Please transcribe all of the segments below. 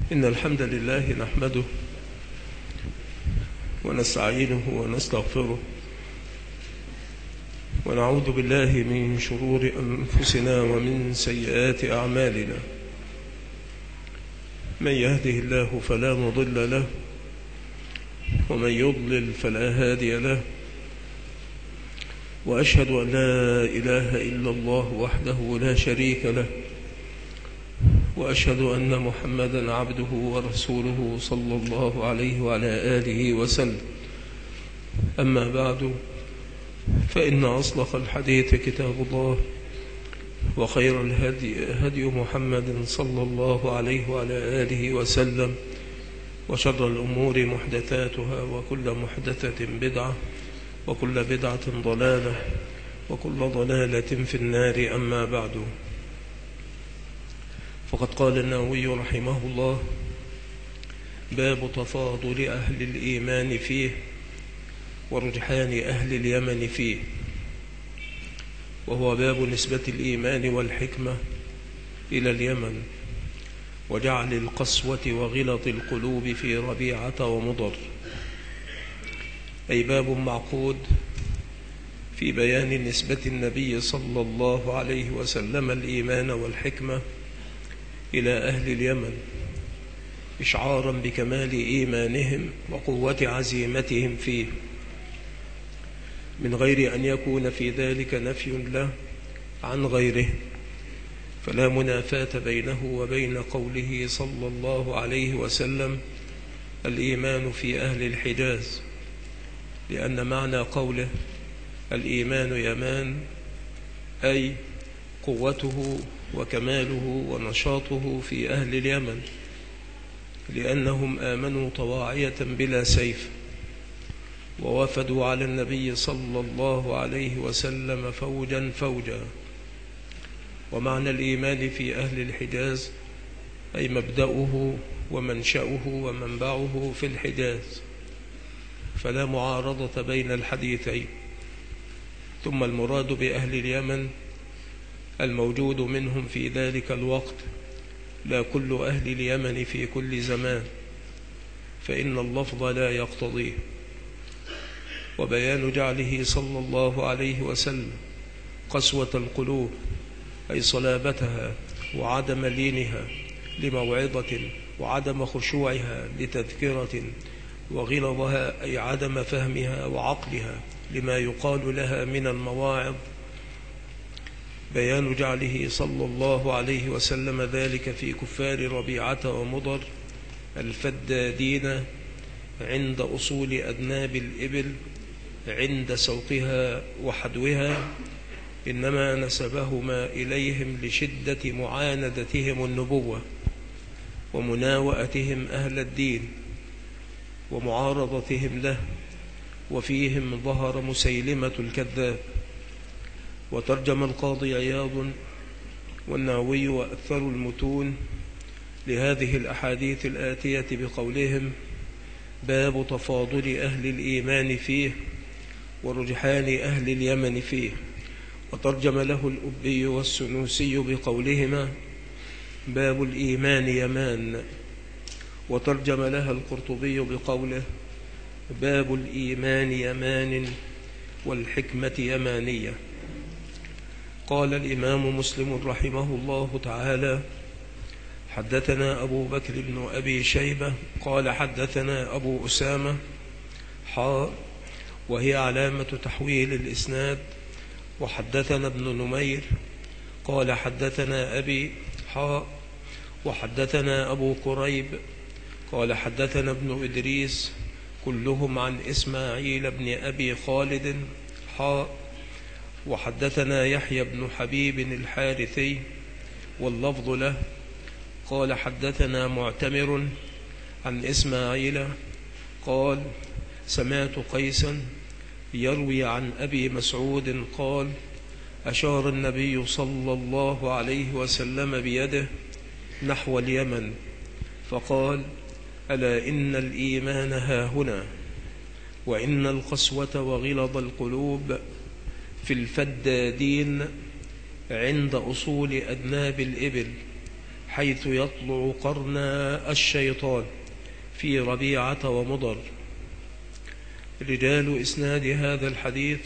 إن الحمد لله نحمده ونستعينه ونستغفره ونعوذ بالله من شرور أنفسنا ومن سيئات أعمالنا. من يهده الله فلا مضل له ومن يضلل فلا هادي له، وأشهد أن لا إله إلا الله وحده لا شريك له، وأشهد أن محمدا عبده ورسوله صلى الله عليه وعلى آله وسلم. أما بعد، فإن أصدق الحديث كتاب الله، وخير الهدي هدي محمد صلى الله عليه وعلى آله وسلم، وشر الأمور محدثاتها، وكل محدثة بدعة، وكل بدعة ضلالة، وكل ضلالة في النار. أما بعد، فقد قال النووي رحمه الله: باب تفاضل أهل الإيمان فيه ورجحان أهل اليمن فيه، وهو باب نسبة الإيمان والحكمة إلى اليمن، وجعل القسوة وغلط القلوب في ربيعة ومضر، أي باب معقود في بيان نسبة النبي صلى الله عليه وسلم الإيمان والحكمة إلى أهل اليمن، إشعارا بكمال إيمانهم وقوة عزيمتهم فيه، من غير أن يكون في ذلك نفي له عن غيره، فلا منافاة بينه وبين قوله صلى الله عليه وسلم: الإيمان في أهل الحجاز، لأن معنى قوله الإيمان يمان أي قوته وكماله ونشاطه في أهل اليمن، لأنهم آمنوا طواعية بلا سيف، ووفدوا على النبي صلى الله عليه وسلم فوجا فوجا. ومعنى الإيمان في أهل الحجاز أي مبدأه ومنشأه ومنبعه في الحجاز، فلا معارضة بين الحديثين. ثم المراد بأهل اليمن الموجود منهم في ذلك الوقت، لا كل أهل اليمن في كل زمان، فإن اللفظ لا يقتضيه. وبيان جعله صلى الله عليه وسلم قسوة القلوب أي صلابتها وعدم لينها لموعظة، وعدم خشوعها لتذكرة، وغلظها أي عدم فهمها وعقلها لما يقال لها من المواعظ. بيان جعله صلى الله عليه وسلم ذلك في كفار ربيعة ومضر الفدادين عند أصول أذناب الإبل عند سوقها وحدوها، إنما نسبهما إليهم لشدة معاندتهم النبوة ومناوئتهم أهل الدين ومعارضتهم له، وفيهم ظهر مسيلمة الكذاب. وترجم القاضي عياض والنووي وأكثر المتون لهذه الأحاديث الآتية بقولهم: باب تفاضل أهل الإيمان فيه ورجحان أهل اليمن فيه. وترجم له الأبي والسنوسي بقولهما: باب الإيمان يمان. وترجم لها القرطبي بقوله: باب الإيمان يمان والحكمة يمانية. قال الإمام مسلم رحمه الله تعالى: حدثنا أبو بكر بن أبي شيبة قال حدثنا أبو أسامة وهي علامة تحويل الإسناد. وحدثنا ابن نمير قال حدثنا أبي وحدثنا أبو قريب قال حدثنا ابن إدريس، كلهم عن إسماعيل بن أبي خالد وحدثنا يحيى بن حبيب الحارثي واللفظ له قال حدثنا معتمر عن إسماعيل قال سمعت قيسا يروي عن أبي مسعود قال: أشار النبي صلى الله عليه وسلم بيده نحو اليمن فقال: ألا إن الإيمان هاهنا، وإن القسوة وغلظ القلوب في الفدادين عند أصول أذناب الإبل حيث يطلع قرن الشيطان في ربيعة ومضر. رجال إسناد هذا الحديث: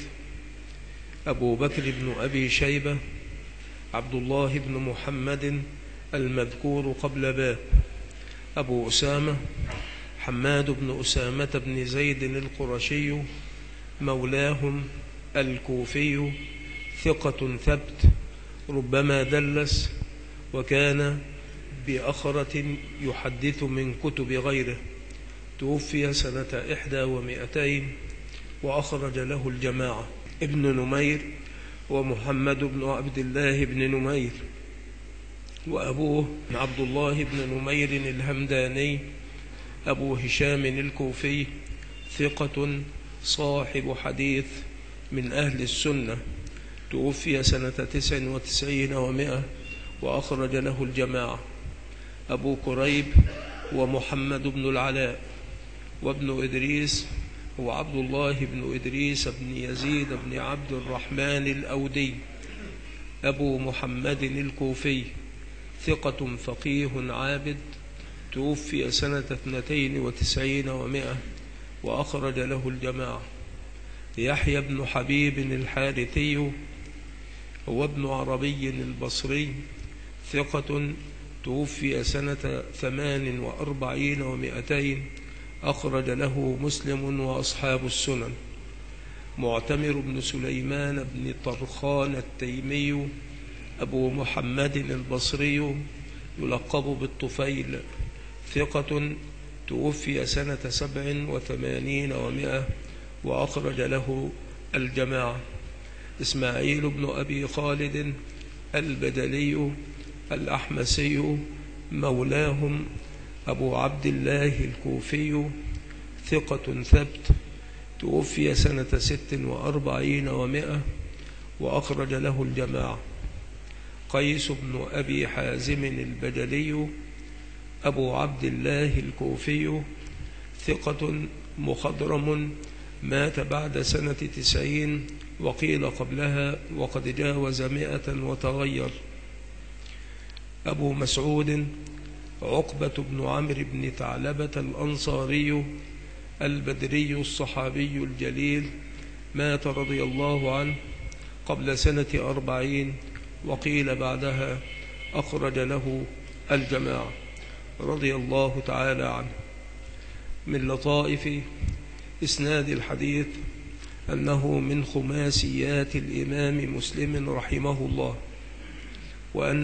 أبو بكر بن أبي شيبة، عبد الله بن محمد المذكور قبل باب، أبو أسامة حماد بن أسامة بن زيد القرشي مولاهم الكوفي، ثقة ثبت، ربما دلس، وكان بأخرة يحدث من كتب غيره. توفي سنة 1 و200 وأخرج له الجماعة. ابن نمير ومحمد بن عبد الله بن نمير، وأبوه عبد الله بن نمير الهمداني أبو هشام الكوفي، ثقة صاحب حديث من أهل السنة. توفي سنة 99 و100 وأخرج له الجماعة. أبو كريب ومحمد بن العلاء، وابن إدريس هو عبد الله بن إدريس بن يزيد بن عبد الرحمن الأودي أبو محمد الكوفي، ثقة فقيه عابد. توفي سنة 92 و100 وأخرج له الجماعة. يحيى بن حبيب الحارثي هو ابن عربي البصري، ثقة. توفي سنة 48 و200 أخرج له مسلم وأصحاب السنن. معتمر بن سليمان بن طرخان التيمي أبو محمد البصري يلقب بالطفيل، ثقة. توفي سنة 87 و100 وأخرج له الجماعة. إسماعيل بن أبي خالد البدلي الأحمسي مولاهم أبو عبد الله الكوفي، ثقة ثبت. توفي سنة 46 و100 وأخرج له الجماعة. قيس بن أبي حازم البجلي أبو عبد الله الكوفي، ثقة مخضرم، مات بعد سنة 90 وقيل قبلها، وقد جاوز 100 وتغير. أبو مسعود عقبة بن عمرو بن ثعلبة الأنصاري البدري الصحابي الجليل، مات رضي الله عنه قبل سنة 40 وقيل بعدها، أخرج له الجماعة رضي الله تعالى عنه. من لطائف إسناد الحديث أنه من خماسيات الإمام مسلم رحمه الله، وأن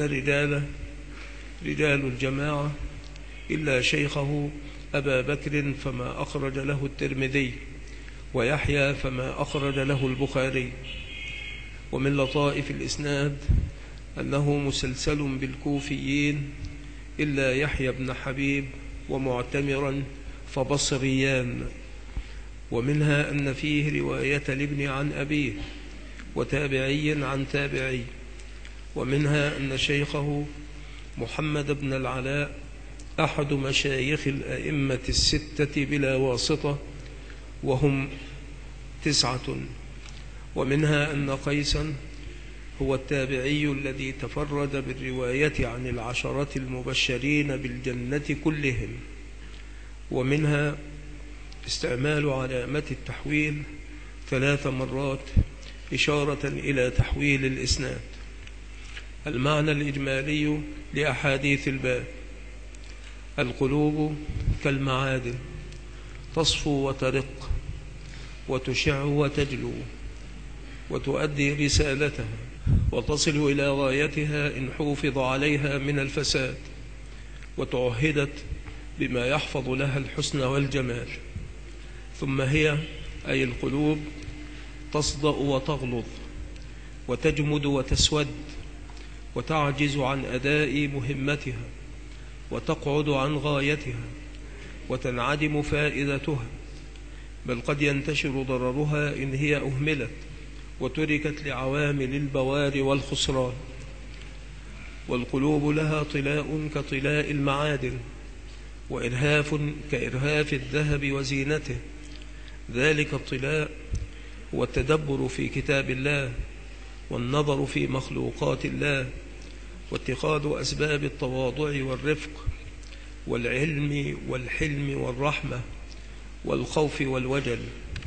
رجال الجماعة إلا شيخه أبا بكر فما أخرج له الترمذي، ويحيى فما أخرج له البخاري. ومن لطائف الإسناد أنه مسلسل بالكوفيين إلا يحيى بن حبيب ومعتمرا فبصريان. ومنها أن فيه رواية لابن عن أبيه وتابعي عن تابعي. ومنها أن شيخه محمد بن العلاء أحد مشايخ الأئمة الستة بلا واسطة، وهم 9. ومنها أن قيسا هو التابعي الذي تفرد بالرواية عن العشرة المبشرين بالجنة كلهم. ومنها استعمال علامة التحويل 3 مرات إشارة إلى تحويل الإسناد. المعنى الإجمالي لأحاديث الباب: القلوب كالمعادن، تصفو وترق وتشع وتجلو، وتؤدي رسالتها وتصل إلى غايتها إن حوفظ عليها من الفساد، وتعهدت بما يحفظ لها الحسن والجمال. ثم هي أي القلوب تصدأ وتغلظ وتجمد وتسود، وتعجز عن أداء مهمتها، وتقعد عن غايتها، وتنعدم فائدتها، بل قد ينتشر ضررها إن هي أهملت وتركت لعوامل البوار والخسران. والقلوب لها طلاء كطلاء المعادن، وإرهاف كإرهاف الذهب وزينته. ذلك الطلاء هو التدبر في كتاب الله، والنظر في مخلوقات الله، واتخاذ أسباب التواضع والرفق والعلم والحلم والرحمة والخوف والوجل.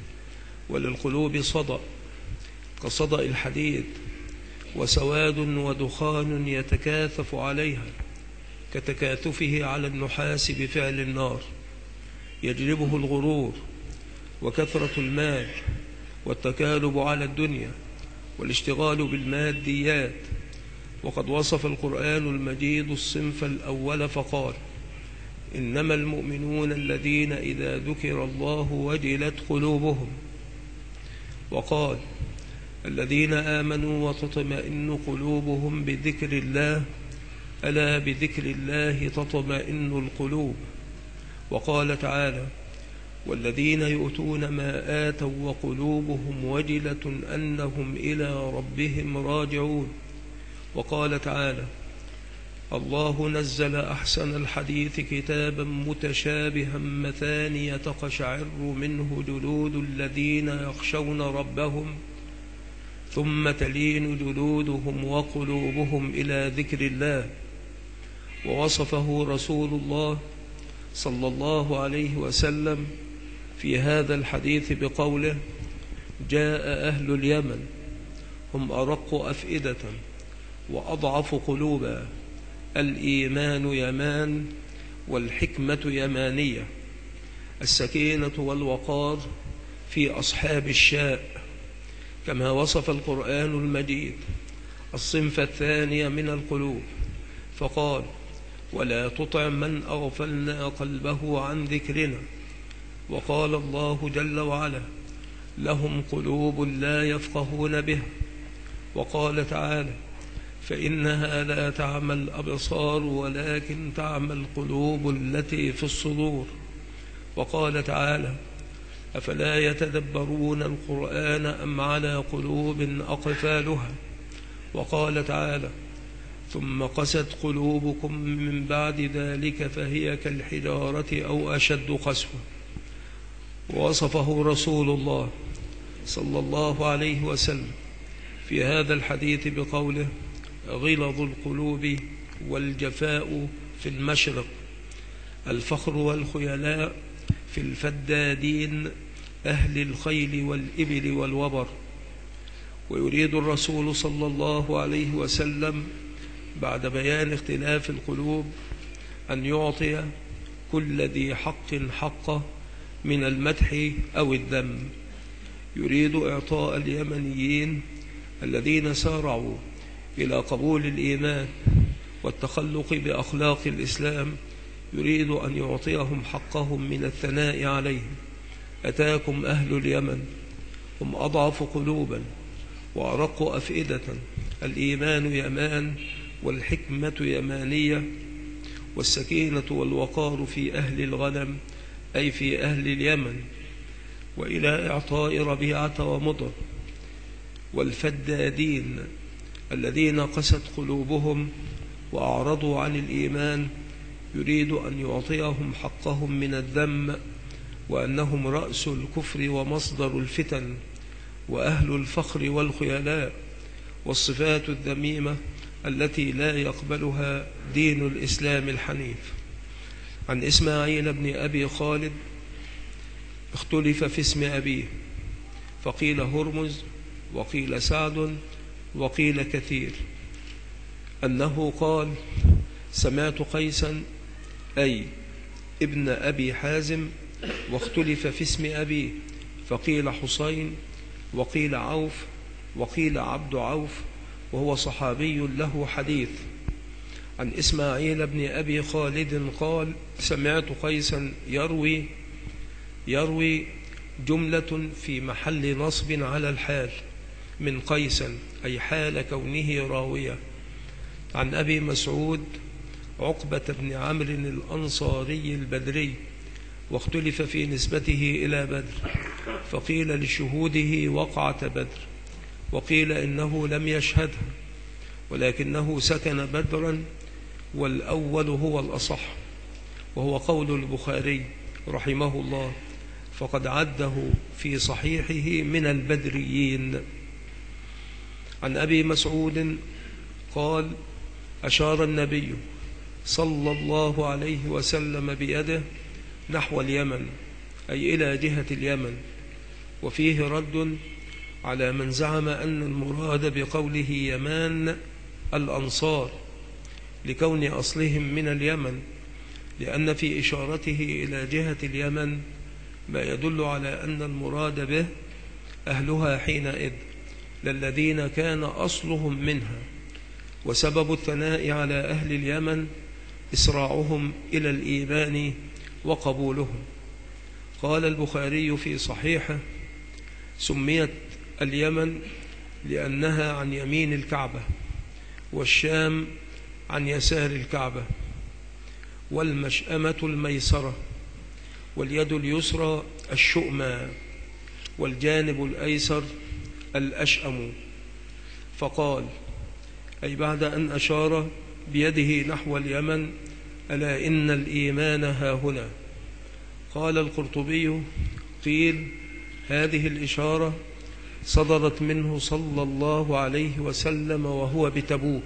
وللقلوب صدأ كصدأ الحديد، وسواد ودخان يتكاثف عليها كتكاثفه على النحاس بفعل النار، يجلبه الغرور وكثرة المال والتكالب على الدنيا والاشتغال بالماديات. وقد وصف القرآن المجيد الصنف الأول فقال: إنما المؤمنون الذين إذا ذكر الله وجلت قلوبهم. وقال: الذين آمنوا وتطمئن قلوبهم بذكر الله، ألا بذكر الله تطمئن القلوب. وقال تعالى: والذين يؤتون ما آتوا وقلوبهم وجلة أنهم إلى ربهم راجعون. وقال تعالى: الله نزل أحسن الحديث كتابا متشابها مثانية تقشعر منه جلود الذين يخشون ربهم ثم تلين جلودهم وقلوبهم إلى ذكر الله. ووصفه رسول الله صلى الله عليه وسلم في هذا الحديث بقوله: جاء أهل اليمن هم أرق أفئدة وأضعف قلوبا، الإيمان يمان والحكمة يمانية، السكينة والوقار في أصحاب الشاء. كما وصف القرآن المجيد الصنف الثاني من القلوب فقال: ولا تطع من أغفلنا قلبه عن ذكرنا. وقال الله جل وعلا: لهم قلوب لا يفقهون بها. وقال تعالى: فإنها لا تعمى الأبصار ولكن تعمى القلوب التي في الصدور. وقال تعالى: أفلا يتدبرون القرآن أم على قلوب أقفالها. وقال تعالى: ثم قست قلوبكم من بعد ذلك فهي كالحجارة أو أشد قسوة. ووصفه رسول الله صلى الله عليه وسلم في هذا الحديث بقوله: غلظ القلوب والجفاء في المشرق، الفخر والخيلاء في الفدادين أهل الخيل والإبل والوبر. ويريد الرسول صلى الله عليه وسلم بعد بيان اختلاف القلوب أن يعطي كل ذي حق حقه من المدح أو الذم. يريد إعطاء اليمنيين الذين سارعوا إلى قبول الإيمان والتخلق بأخلاق الإسلام، يريد أن يعطيهم حقهم من الثناء عليهم. أتاكم أهل اليمن هم أضعف قلوبا وأرق أفئدة، الإيمان يمان والحكمة يمانية، والسكينة والوقار في أهل الغنم أي في أهل اليمن. وإلى إعطاء ربيعة ومضر والفدادين الذين قست قلوبهم وأعرضوا عن الإيمان، يريد أن يعطيهم حقهم من الذم، وأنهم رأس الكفر ومصدر الفتن وأهل الفخر والخيلاء والصفات الذميمة التي لا يقبلها دين الإسلام الحنيف. عن إسماعيل بن أبي خالد اختلف في اسم أبيه، فقيل هرمز وقيل سعد وقيل كثير، أنه قال: سمعت قيسا أي ابن أبي حازم واختلف في اسم أبيه، فقيل حسين وقيل عوف وقيل عبد عوف، وهو صحابي له حديث. عن إسماعيل بن أبي خالد قال: سمعت قيسا يروي جملة في محل نصب على الحال من قيسا أي حال كونه راوية. عن أبي مسعود عقبة بن عمرو الأنصاري البدري، واختلف في نسبته إلى بدر، فقيل لشهوده وقعة بدر، وقيل إنه لم يشهدها ولكنه سكن بدرا، والأول هو الأصح، وهو قول البخاري رحمه الله، فقد عده في صحيحه من البدريين. عن أبي مسعود قال: أشار النبي صلى الله عليه وسلم بيده نحو اليمن، أي إلى جهة اليمن. وفيه رد على من زعم أن المراد بقوله يمان الأنصار لكون أصلهم من اليمن، لأن في إشارته إلى جهة اليمن ما يدل على أن المراد به أهلها حينئذ، للذين كان أصلهم منها. وسبب الثناء على أهل اليمن إسراعهم إلى الإيمان وقبولهم. قال البخاري في صحيحه: سميت اليمن لأنها عن يمين الكعبة، والشام عن يسار الكعبة، والمشأمة الميسرة، واليد اليسرى الشؤمى، والجانب الأيسر الأشأم. فقال: أي بعد أن أشار بيده نحو اليمن: ألا إن الإيمان هاهنا. قال القرطبي: قيل هذه الإشارة صدرت منه صلى الله عليه وسلم وهو بتبوك،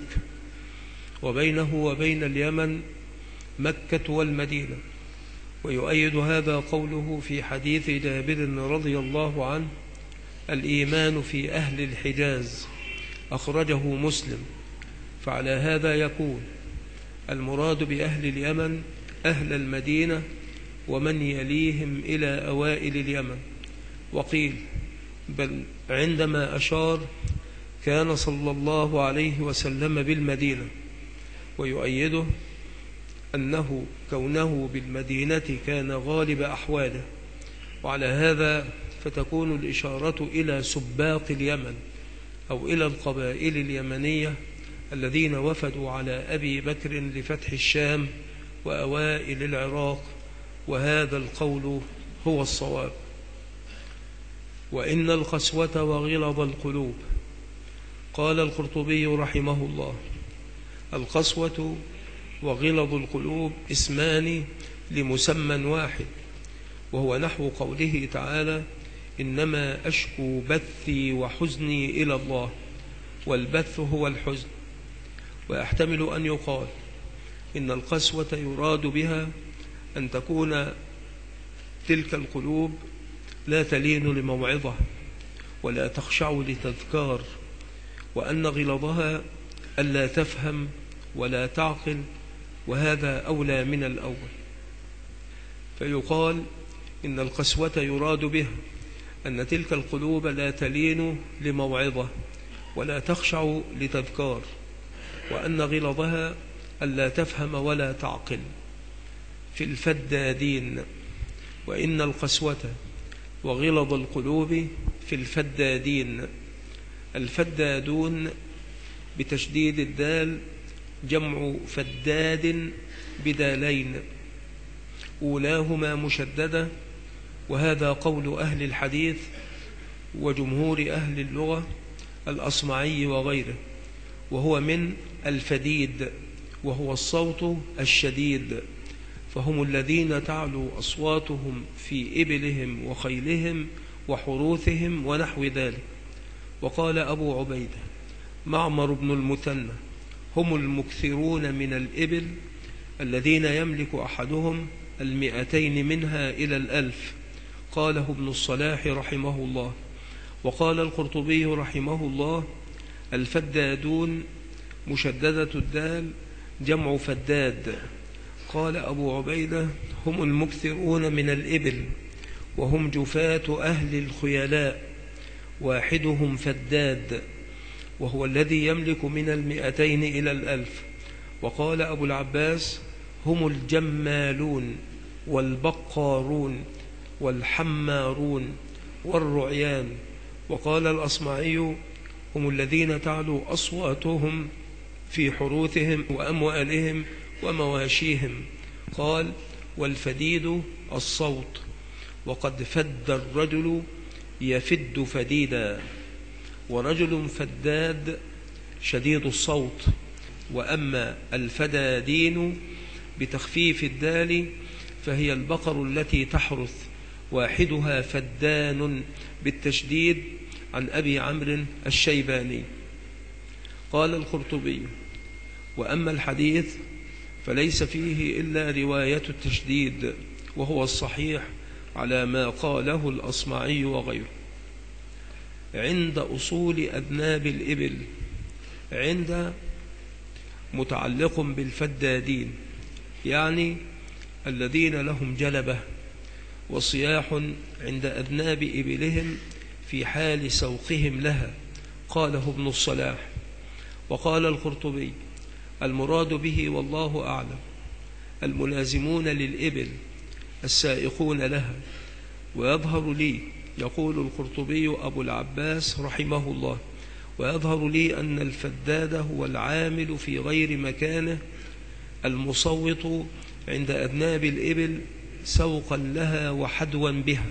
وبينه وبين اليمن مكة والمدينة. ويؤيد هذا قوله في حديث جابر رضي الله عنه: الإيمان في أهل الحجاز، أخرجه مسلم. فعلى هذا يكون المراد بأهل اليمن أهل المدينة ومن يليهم إلى أوائل اليمن. وقيل بل عندما أشار كان صلى الله عليه وسلم بالمدينة. ويؤيده أنه كونه بالمدينة كان غالب أحواله. وعلى هذا فتكون الإشارة إلى سباق اليمن أو إلى القبائل اليمنية الذين وفدوا على أبي بكر لفتح الشام وأوائل العراق، وهذا القول هو الصواب. وإن القسوة وغلظ القلوب. قال القرطبي رحمه الله: القسوة وغلظ القلوب اسمان لمسمى واحد، وهو نحو قوله تعالى: إنما أشكو بثي وحزني إلى الله، والبث هو الحزن. ويحتمل أن يقال إن القسوة يراد بها أن تكون تلك القلوب لا تلين لموعظة ولا تخشع لتذكار، وأن غلظها ألا تفهم ولا تعقل، وهذا أولى من الأول. فيقال إن القسوة يراد بها أن تلك القلوب لا تلين لموعظة ولا تخشع لتذكار، وأن غلظها ألا تفهم ولا تعقل. في الفدادين. وإن القسوة وغلظ القلوب في الفدادين. الفدادون بتشديد الدال جمع فداد بدالين، أولاهما مشددة، وهذا قول أهل الحديث وجمهور أهل اللغة الأصمعي وغيره، وهو من الفديد، وهو الصوت الشديد. فهم الذين تعلو أصواتهم في إبلهم وخيلهم وحروثهم ونحو ذلك. وقال أبو عبيدة معمر بن المثنى: هم المكثرون من الإبل الذين يملك أحدهم 200 منها إلى 1000. قاله ابن الصلاح رحمه الله. وقال القرطبي رحمه الله: الفدادون مشددة الدال جمع فداد. قال أبو عبيدة: هم المكثرون من الإبل، وهم جفاة أهل الخيلاء، واحدهم فداد، وهو الذي يملك من 200 إلى 1000. وقال أبو العباس: هم الجمالون والبقارون والحمارون والرعيان. وقال الأصمعي: هم الذين تعلو أصواتهم في حروثهم وأموالهم ومواشيهم. قال: والفديد الصوت، وقد فد الرجل يفد فديدا، ورجل فداد شديد الصوت. وأما الفدادين بتخفيف الدال فهي البقر التي تحرث، واحدها فدان بالتشديد، عن أبي عمرو الشيباني. قال القرطبي: وأما الحديث فليس فيه إلا رواية التشديد، وهو الصحيح على ما قاله الأصمعي وغيره. عند أصول أذناب الإبل، عند متعلق بالفدادين، يعني الذين لهم جلبة وصياح عند أذناب إبلهم في حال سوقهم لها، قاله ابن الصلاح. وقال القرطبي: المراد به والله أعلم الملازمون للإبل السائقون لها. ويظهر لي، يقول القرطبي أبو العباس رحمه الله، ويظهر لي أن الفداد هو العامل في غير مكانه المصوت عند أذناب الإبل سوقا لها وحدوا بها،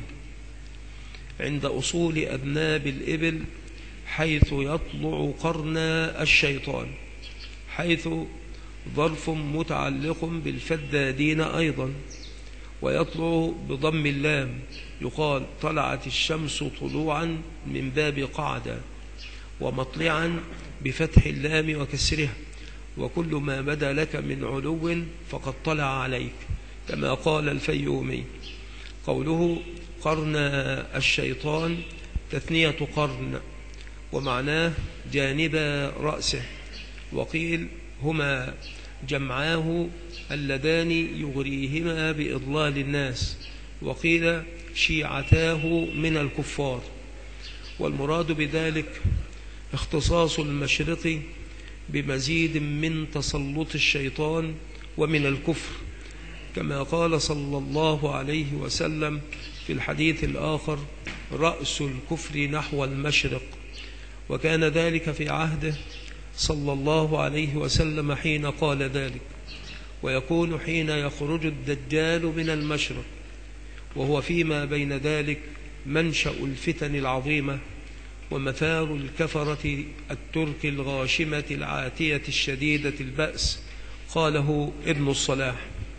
عند أصول أذناب الإبل حيث يطلع قرن الشيطان، حيث ظرف متعلق بالفدادين أيضا. ويطلع بضم اللام، يقال طلعت الشمس طلوعا من باب قعدة، ومطلعا بفتح اللام وكسرها، وكل ما بدا لك من علو فقد طلع عليك، كما قال الفيومي. قوله قرن الشيطان تثنية قرن، ومعناه جانب رأسه، وقيل هما جمعاه اللذان يغريهما بإضلال الناس، وقيل شيعتاه من الكفار. والمراد بذلك اختصاص المشرق بمزيد من تسلط الشيطان ومن الكفر، كما قال صلى الله عليه وسلم في الحديث الآخر: رأس الكفر نحو المشرق. وكان ذلك في عهده صلى الله عليه وسلم حين قال ذلك، ويكون حين يخرج الدجال من المشرق، وهو فيما بين ذلك منشأ الفتن العظيمة ومثار الكفرة الترك الغاشمة العاتية الشديدة البأس، قاله ابن الصلاح.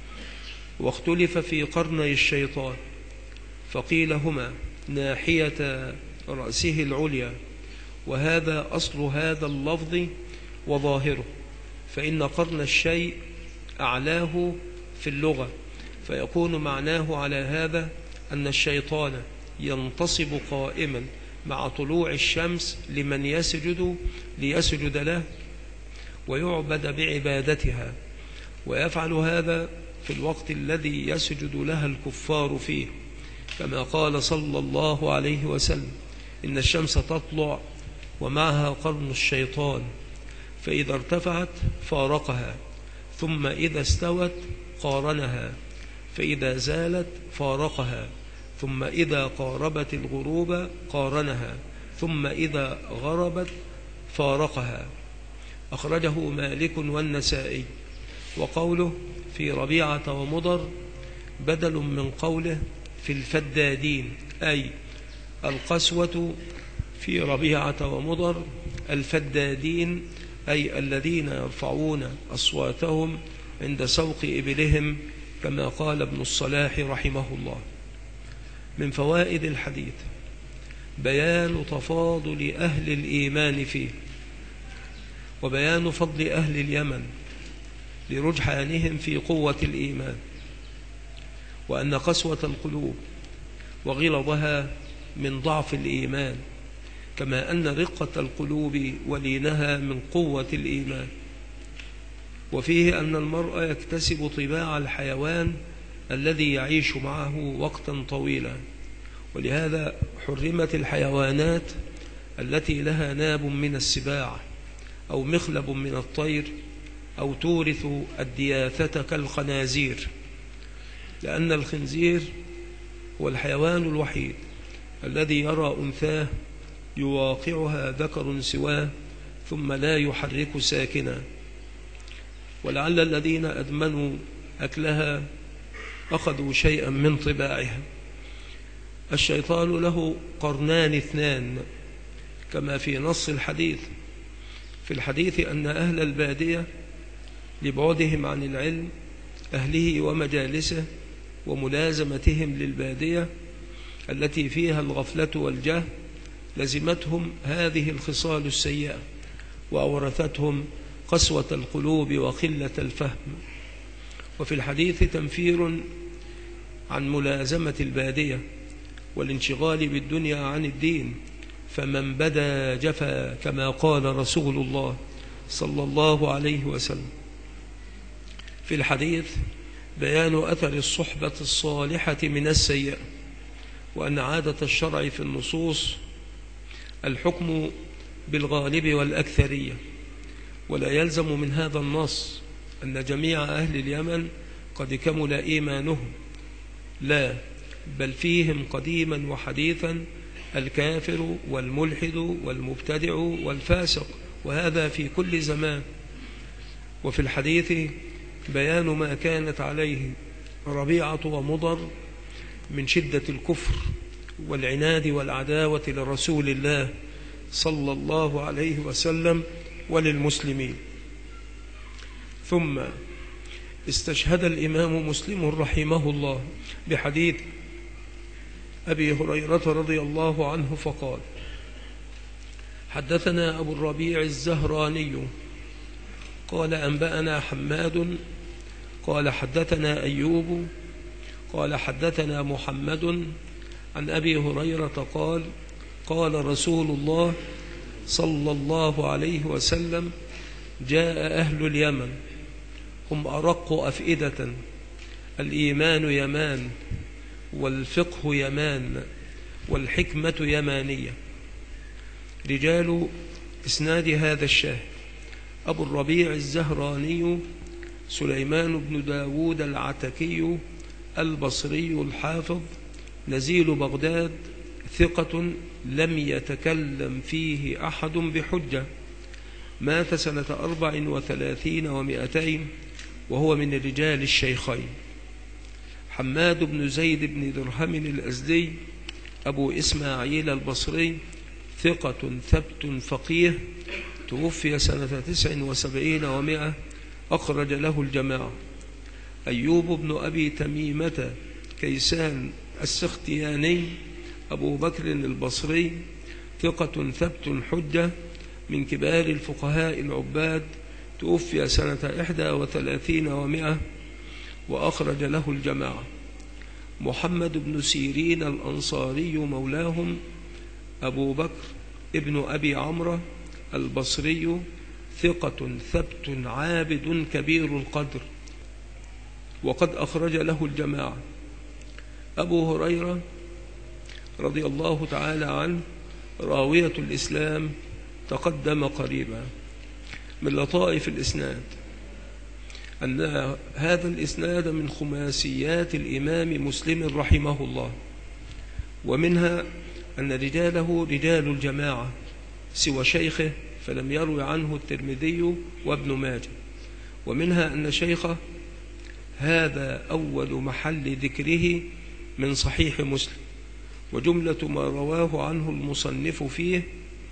واختلف في قرني الشيطان، فقيل هما ناحية رأسه العليا، وهذا أصل هذا اللفظ وظاهره، فإن قرن الشيء أعلاه في اللغة، فيكون معناه على هذا أن الشيطان ينتصب قائما مع طلوع الشمس لمن يسجد ليسجد له ويعبد بعبادتها، ويفعل هذا في الوقت الذي يسجد لها الكفار فيه، كما قال صلى الله عليه وسلم: إن الشمس تطلع ومعها قرن الشيطان، فإذا ارتفعت فارقها، ثم إذا استوت قارنها، فإذا زالت فارقها، ثم إذا قاربت الغروب قارنها، ثم إذا غربت فارقها. أخرجه مالك والنسائي. وقوله في ربيعة ومضر بدل من قوله في الفدادين، أي القسوة في ربيعة ومضر الفدادين، أي الذين يرفعون أصواتهم عند سوق إبلهم، كما قال ابن الصلاح رحمه الله. من فوائد الحديث بيان تفاضل أهل الإيمان فيه، وبيان فضل أهل اليمن لرجحانهم في قوة الإيمان، وأن قسوة القلوب وغلظها من ضعف الإيمان، كما أن رقة القلوب ولينها من قوة الإيمان. وفيه أن المرء يكتسب طباع الحيوان الذي يعيش معه وقتا طويلا، ولهذا حرمت الحيوانات التي لها ناب من السباع أو مخلب من الطير أو تورث الدياثة كالخنازير، لأن الخنزير هو الحيوان الوحيد الذي يرى أنثاه يواقعها ذكر سواه ثم لا يحرك ساكنا. ولعل الذين أدمنوا أكلها أخذوا شيئا من طباعها. الشيطان له قرنان اثنان، كما في نص الحديث. في الحديث أن أهل البادية لبعدهم عن العلم أهله ومجالسه وملازمتهم للبادية التي فيها الغفلة والجهل لزمتهم هذه الخصال السيئة، وأورثتهم قسوة القلوب وقلة الفهم. وفي الحديث تنفير عن ملازمة البادية والانشغال بالدنيا عن الدين، فمن بدا جفا، كما قال رسول الله صلى الله عليه وسلم. في الحديث بيان أثر الصحبة الصالحة من السيئة، وأن عادة الشرع في النصوص الحكم بالغالب والأكثرية، ولا يلزم من هذا النص أن جميع أهل اليمن قد كمل إيمانهم، لا، بل فيهم قديما وحديثا الكافر والملحد والمبتدع والفاسق، وهذا في كل زمان. وفي الحديث بيان ما كانت عليه ربيعة ومضر من شدة الكفر والعناد والعداوة لرسول الله صلى الله عليه وسلم وللمسلمين. ثم استشهد الإمام مسلم رحمه الله بحديث أبي هريرة رضي الله عنه فقال: حدثنا أبو الربيع الزهراني قال أنبأنا حماد قال حدثنا أيوب قال حدثنا محمد عن أبي هريرة قال: قال رسول الله صلى الله عليه وسلم: جاء أهل اليمن هم أرق أفئدة، الإيمان يمان، والفقه يمان، والحكمة يمانية. رجال إسناد هذا الشاهد: أبو الربيع الزهراني سليمان بن داود العتكي البصري الحافظ نزيل بغداد، ثقة لم يتكلم فيه أحد بحجة، مات سنة 34 و200، وهو من رجال الشيخين. حماد بن زيد بن درهم الأزدي أبو إسماعيل البصري ثقة ثبت فقيه، توفي سنة 79 و100، أخرج له الجماعة. أيوب بن أبي تميمة كيسان السختياني أبو بكر البصري ثقة ثبت حجة، من كبار الفقهاء العباد، توفي سنة 31 و100، وأخرج له الجماعة. محمد بن سيرين الأنصاري مولاهم أبو بكر ابن أبي عمرو البصري ثقة ثبت عابد كبير القدر، وقد أخرج له الجماعة. أبو هريرة رضي الله تعالى عنه راوية الإسلام، تقدم قريبا. من لطائف الإسناد أن هذا الإسناد من خماسيات الإمام مسلم رحمه الله، ومنها أن رجاله رجال الجماعة سوى شيخه، فلم يروي عنه الترمذي وابن ماجه. ومنها أن شيخه هذا أول محل ذكره من صحيح مسلم، وجملة ما رواه عنه المصنف فيه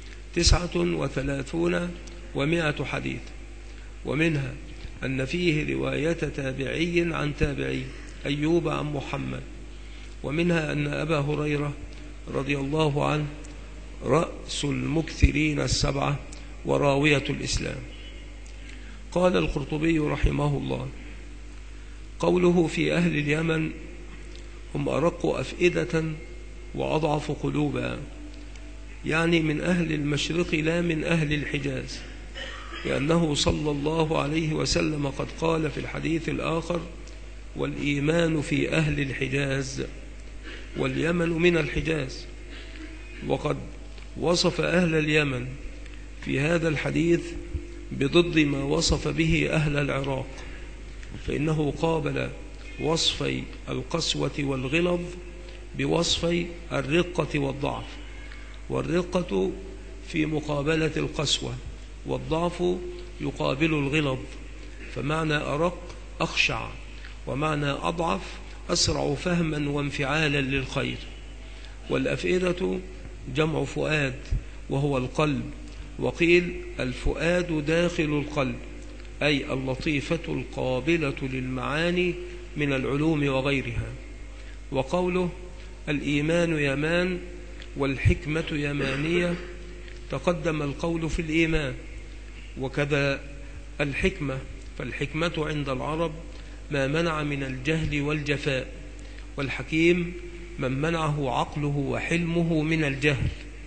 39 و100 حديث. ومنها أن فيه رواية تابعي عن تابعي، أيوب عن محمد. ومنها أن أبا هريرة رضي الله عنه رأس المكثرين السبعة وراوية الإسلام. قال القرطبي رحمه الله: قوله في أهل اليمن هم أرق أفئدة وأضعف قلوبا، يعني من أهل المشرق لا من أهل الحجاز، لأنه صلى الله عليه وسلم قد قال في الحديث الآخر: والإيمان في أهل الحجاز، واليمن من الحجاز. وقد وصف أهل اليمن في هذا الحديث بضد ما وصف به أهل العراق، فإنه قابل وصفي القسوة والغلظ بوصفي الرقة والضعف، والرقة في مقابلة القسوة، والضعف يقابل الغلظ. فمعنى أرق أخشع، ومعنى أضعف أسرع فهما وانفعالا للخير. والأفئدة جمع فؤاد، وهو القلب، وقيل الفؤاد داخل القلب، أي اللطيفة القابلة للمعاني من العلوم وغيرها. وقوله الإيمان يمان والحكمة يمانية، تقدم القول في الإيمان، وكذا الحكمة، فالحكمة عند العرب ما منع من الجهل والجفاء، والحكيم من منعه عقله وحلمه من الجهل،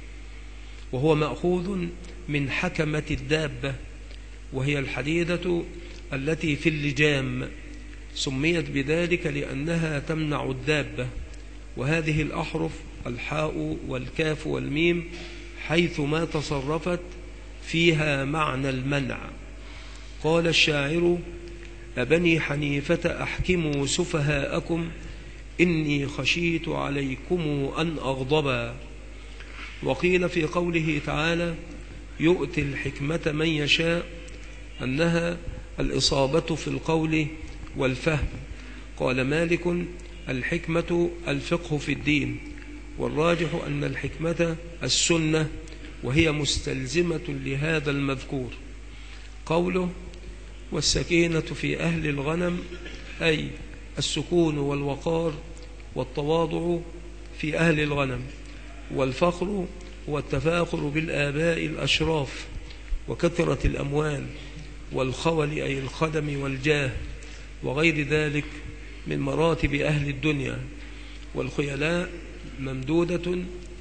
وهو مأخوذ من حكمة الدابة، وهي الحديدة التي في اللجام، سميت بذلك لأنها تمنع الدابة. وهذه الأحرف الحاء والكاف والميم حيث ما تصرفت فيها معنى المنع. قال الشاعر: أبني حنيفة أحكموا سفهاءكم إني خشيت عليكم أن أغضبا. وقيل في قوله تعالى: يؤتي الحكمة من يشاء، أنها الإصابة في القول والفهم. قال مالك: الحكمة الفقه في الدين، والراجح أن الحكمة السنة، وهي مستلزمة لهذا المذكور. قوله: والسكينة في أهل الغنم، أي السكون والوقار والتواضع في أهل الغنم. والفخر هو التفاخر بالآباء الأشراف وكثرة الأموال، والخول أي الخدم والجاه وغير ذلك من مراتب أهل الدنيا. والخيلاء ممدودة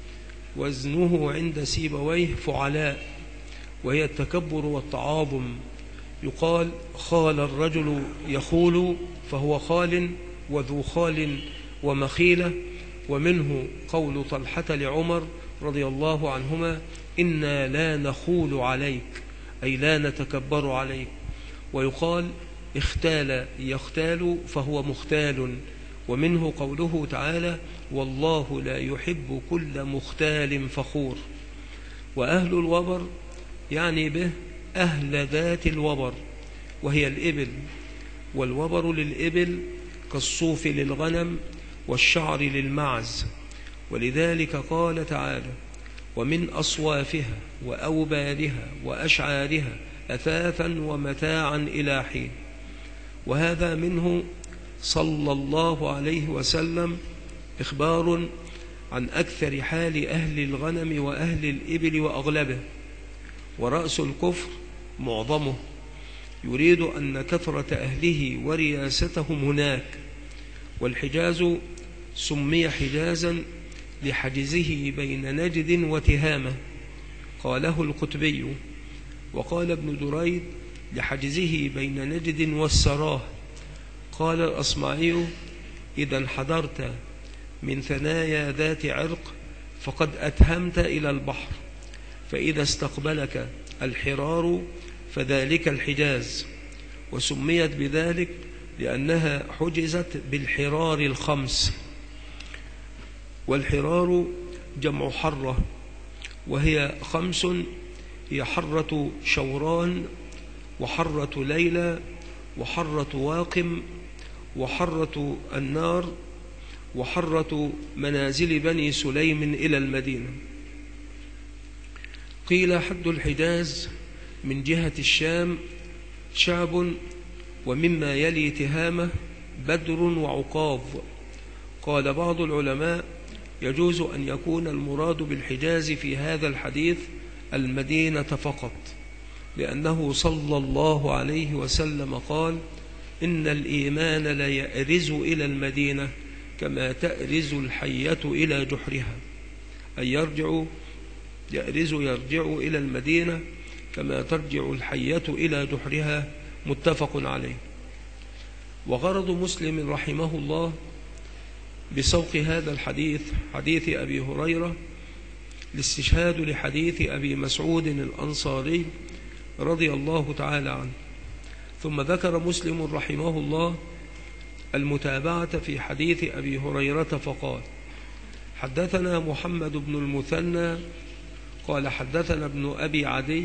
وزنه عند سيبويه فعلاء، وهي التكبر والتعاظم. يقال: خال الرجل يخول، فهو خال وذو خال ومخيلة. ومنه قول طلحة لعمر رضي الله عنهما: إنا لا نخول عليك، أي لا نتكبر عليك. ويقال: اختال يختال، فهو مختال. ومنه قوله تعالى: والله لا يحب كل مختال فخور. وأهل الوبر يعني به أهل ذات الوبر، وهي الإبل. والوبر للإبل كالصوف للغنم والشعر للمعز. ولذلك قال تعالى: ومن أصوافها وأوبارها وأشعارها أثاثا ومتاعا إلى حين. وهذا منه صلى الله عليه وسلم إخبار عن أكثر حال أهل الغنم وأهل الإبل وأغلبه. ورأس الكفر معظمه، يريد أن كثرة أهله ورياستهم هناك. والحجاز سمي حجازا لحجزه بين نجد وتهامة، قاله القطبي. وقال ابن دريد: لحجزه بين نجد والسراه. قال الأصمعي: إذا انحدرت من ثنايا ذات عرق فقد أتهمت إلى البحر، فإذا استقبلك الحرار فذلك الحجاز. وسميت بذلك لأنها حجزت بالحرار الخمس. والحرار جمع حرة، وهي 5: هي حرة شوران، وحرة ليلى، وحرة واقم، وحرة النار، وحرة منازل بني سليم إلى المدينة. قيل: حد الحجاز من جهة الشام شعب، ومما يلي تهامة بدر وعقاظ. قال بعض العلماء: يجوز أن يكون المراد بالحجاز في هذا الحديث المدينة فقط، لأنه صلى الله عليه وسلم قال: إن الإيمان لا يأرز إلى المدينة كما تأرز الحية إلى جحرها، أي يرجع إلى المدينة كما ترجع الحية إلى جحرها. متفق عليه. وغرض مسلم رحمه الله بسوق هذا الحديث، حديث أبي هريرة، الاستشهاد لحديث أبي مسعود الأنصاري رضي الله تعالى عنه. ثم ذكر مسلم رحمه الله المتابعة في حديث أبي هريرة فقال: حدثنا محمد بن المثنى قال حدثنا ابن أبي عدي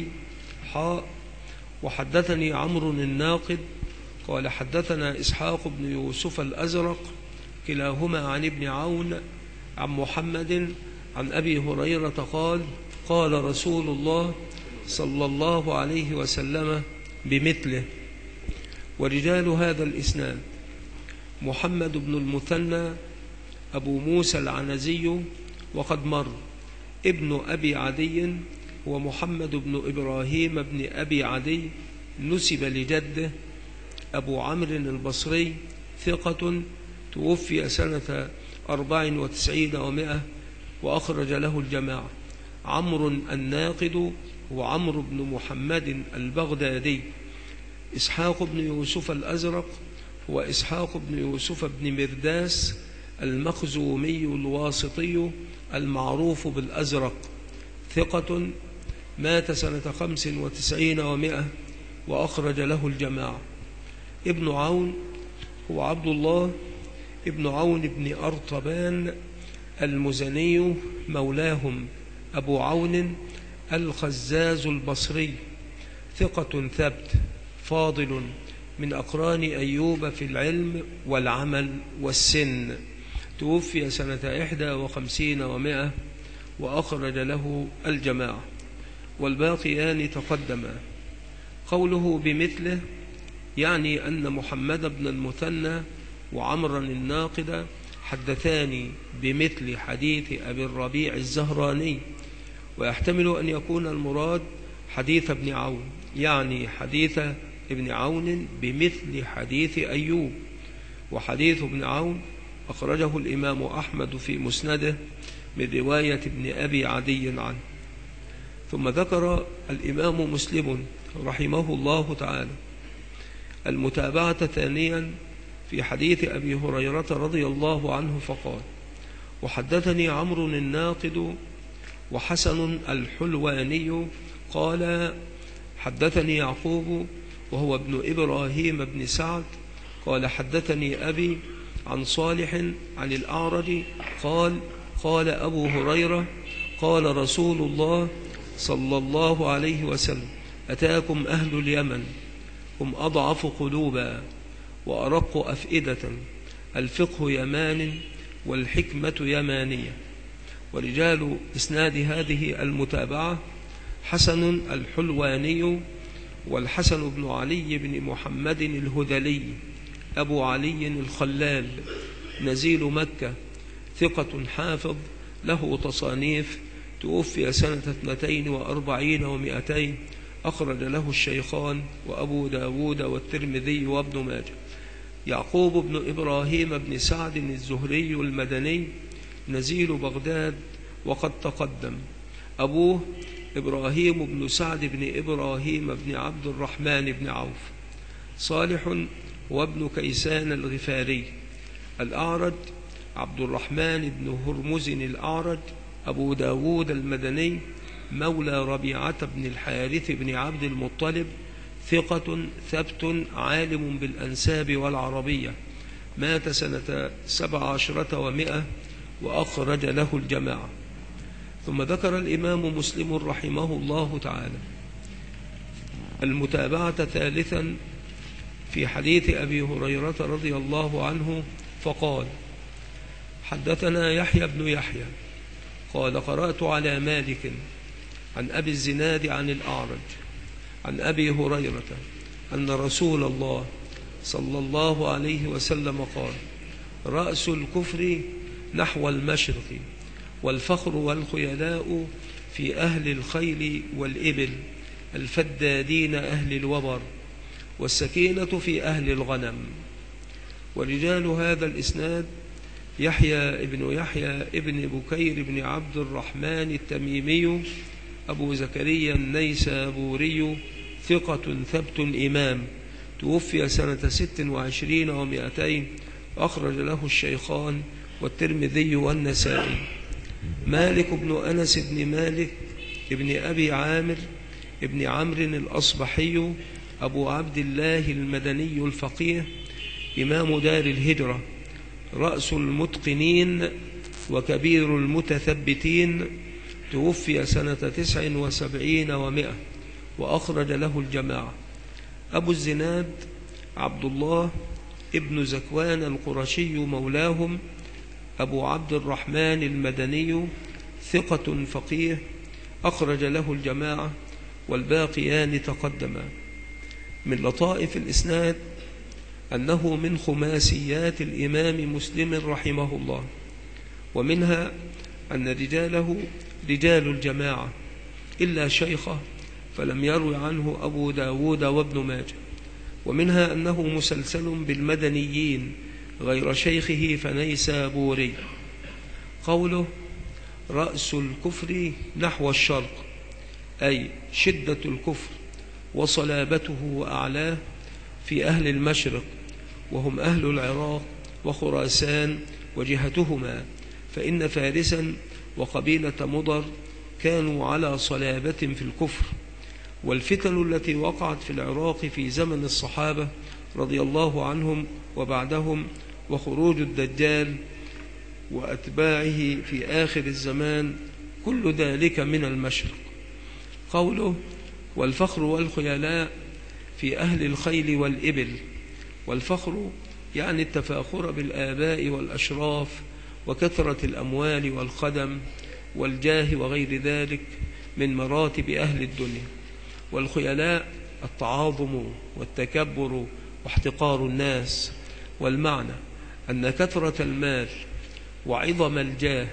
وحدثني عمرو الناقد قال حدثنا إسحاق بن يوسف الأزرق كلاهما عن ابن عون عن محمد عن أبي هريرة قال: قال رسول الله صلى الله عليه وسلم بمثله. ورجال هذا الإسناد: محمد بن المثنى أبو موسى العنزي وقد مر. ابن أبي عدي هو محمد بن إبراهيم بن أبي عدي نسب لجده أبو عمرو البصري ثقة توفي سنة 94 و100 وأخرج له الجماعة. عمرو الناقد هو عمرو بن محمد البغدادي. إسحاق بن يوسف الأزرق هو إسحاق بن يوسف بن مرداس المخزومي الواسطي المعروف بالأزرق ثقة مات سنة 95 و100 وأخرج له الجماعة. ابن عون هو عبد الله ابن عون بن أرطبان المزني مولاهم أبو عون الخزاز البصري ثقة ثبت فاضل من أقران أيوب في العلم والعمل والسن، توفي سنة 51 و100 وأخرج له الجماعة. والباقيان تقدما. قوله بمثله يعني أن محمد بن المثنى وعمرا الناقد حدثاني بمثل حديث أبي الربيع الزهراني، ويحتمل أن يكون المراد حديث ابن عون، يعني حديث ابن عون بمثل حديث أيوب. وحديث ابن عون أخرجه الإمام أحمد في مسنده من رواية ابن أبي عدي عنه. ثم ذكر الإمام مسلم رحمه الله تعالى المتابعة ثانيا في حديث أبي هريرة رضي الله عنه فقال: وحدثني عمرو الناقد وحسن الحلواني قال حدثني يعقوب وهو ابن إبراهيم بن سعد قال حدثني أبي عن صالح عن الأعرج قال: قال أبو هريرة: قال رسول الله صلى الله عليه وسلم: أتاكم أهل اليمن هم أضعف قلوبا وأرق أفئدة، الفقه يمان والحكمة يمانية. ورجال إسناد هذه المتابعة حسن الحلواني والحسن بن علي بن محمد الهذلي أبو علي الخلال نزيل مكة ثقة حافظ له تصانيف، توفي سنة 42 و200 أخرج له الشيخان وأبو داود والترمذي وابن ماجه. يعقوب بن إبراهيم بن سعد الزهري المدني نزيل بغداد وقد تقدم. أبوه إبراهيم بن سعد بن إبراهيم بن عبد الرحمن بن عوف. صالح وابن كيسان الغفاري. الأعرج عبد الرحمن بن هرمز الأعرج أبو داود المدني مولى ربيعة بن الحارث بن عبد المطلب ثقة ثبت عالم بالأنساب والعربية، مات سنة 17 و100 وأخرج له الجماعة. ثم ذكر الإمام مسلم رحمه الله تعالى المتابعة ثالثا في حديث أبي هريرة رضي الله عنه فقال: حدثنا يحيى بن يحيى قال: قرأت على مالك عن أبي الزناد عن الأعرج عن أبي هريرة أن رسول الله صلى الله عليه وسلم قال: رأس الكفر نحو المشرق، والفخر والخيلاء في أهل الخيل والإبل، الفدادين أهل الوبر، والسكينة في أهل الغنم. ورجال هذا الإسناد يحيى ابن يحيى ابن بكير بن عبد الرحمن التميمي أبو زكريا النيسابوري ثقة ثبت إمام، توفي سنة 26 و200 أخرج له الشيخان والترمذي والنسائي. مالك بن أنس بن مالك ابن أبي عامر ابن عمرو الأصبحي أبو عبد الله المدني الفقيه إمام دار الهجرة، رأس المتقنين وكبير المتثبتين، توفي سنة 79 و100 وأخرج له الجماعة. أبو الزناد عبد الله ابن زكوان القرشي مولاهم أبو عبد الرحمن المدني ثقة فقيه أخرج له الجماعة، والباقيان تقدما. من لطائف الإسناد أنه من خماسيات الإمام مسلم رحمه الله، ومنها أن رجاله رجال الجماعة إلا شيخه فلم يروي عنه أبو داود وابن ماجه. ومنها أنه مسلسل بالمدنيين غير شيخه فنيسابوري. قوله رأس الكفر نحو الشرق، أي شدة الكفر وصلابته وأعلاه في أهل المشرق، وهم أهل العراق وخراسان وجهتهما، فإن فارسا وقبيلة مضر كانوا على صلابة في الكفر. والفتن التي وقعت في العراق في زمن الصحابة رضي الله عنهم وبعدهم، وخروج الدجال وأتباعه في آخر الزمان، كل ذلك من المشرق. قوله والفخر والخيلاء في أهل الخيل والإبل. والفخر يعني التفاخر بالآباء والأشراف وكثرة الأموال والخدم والجاه وغير ذلك من مراتب أهل الدنيا. والخيلاء التعاظم والتكبر واحتقار الناس. والمعنى أن كثرة المال وعظم الجاه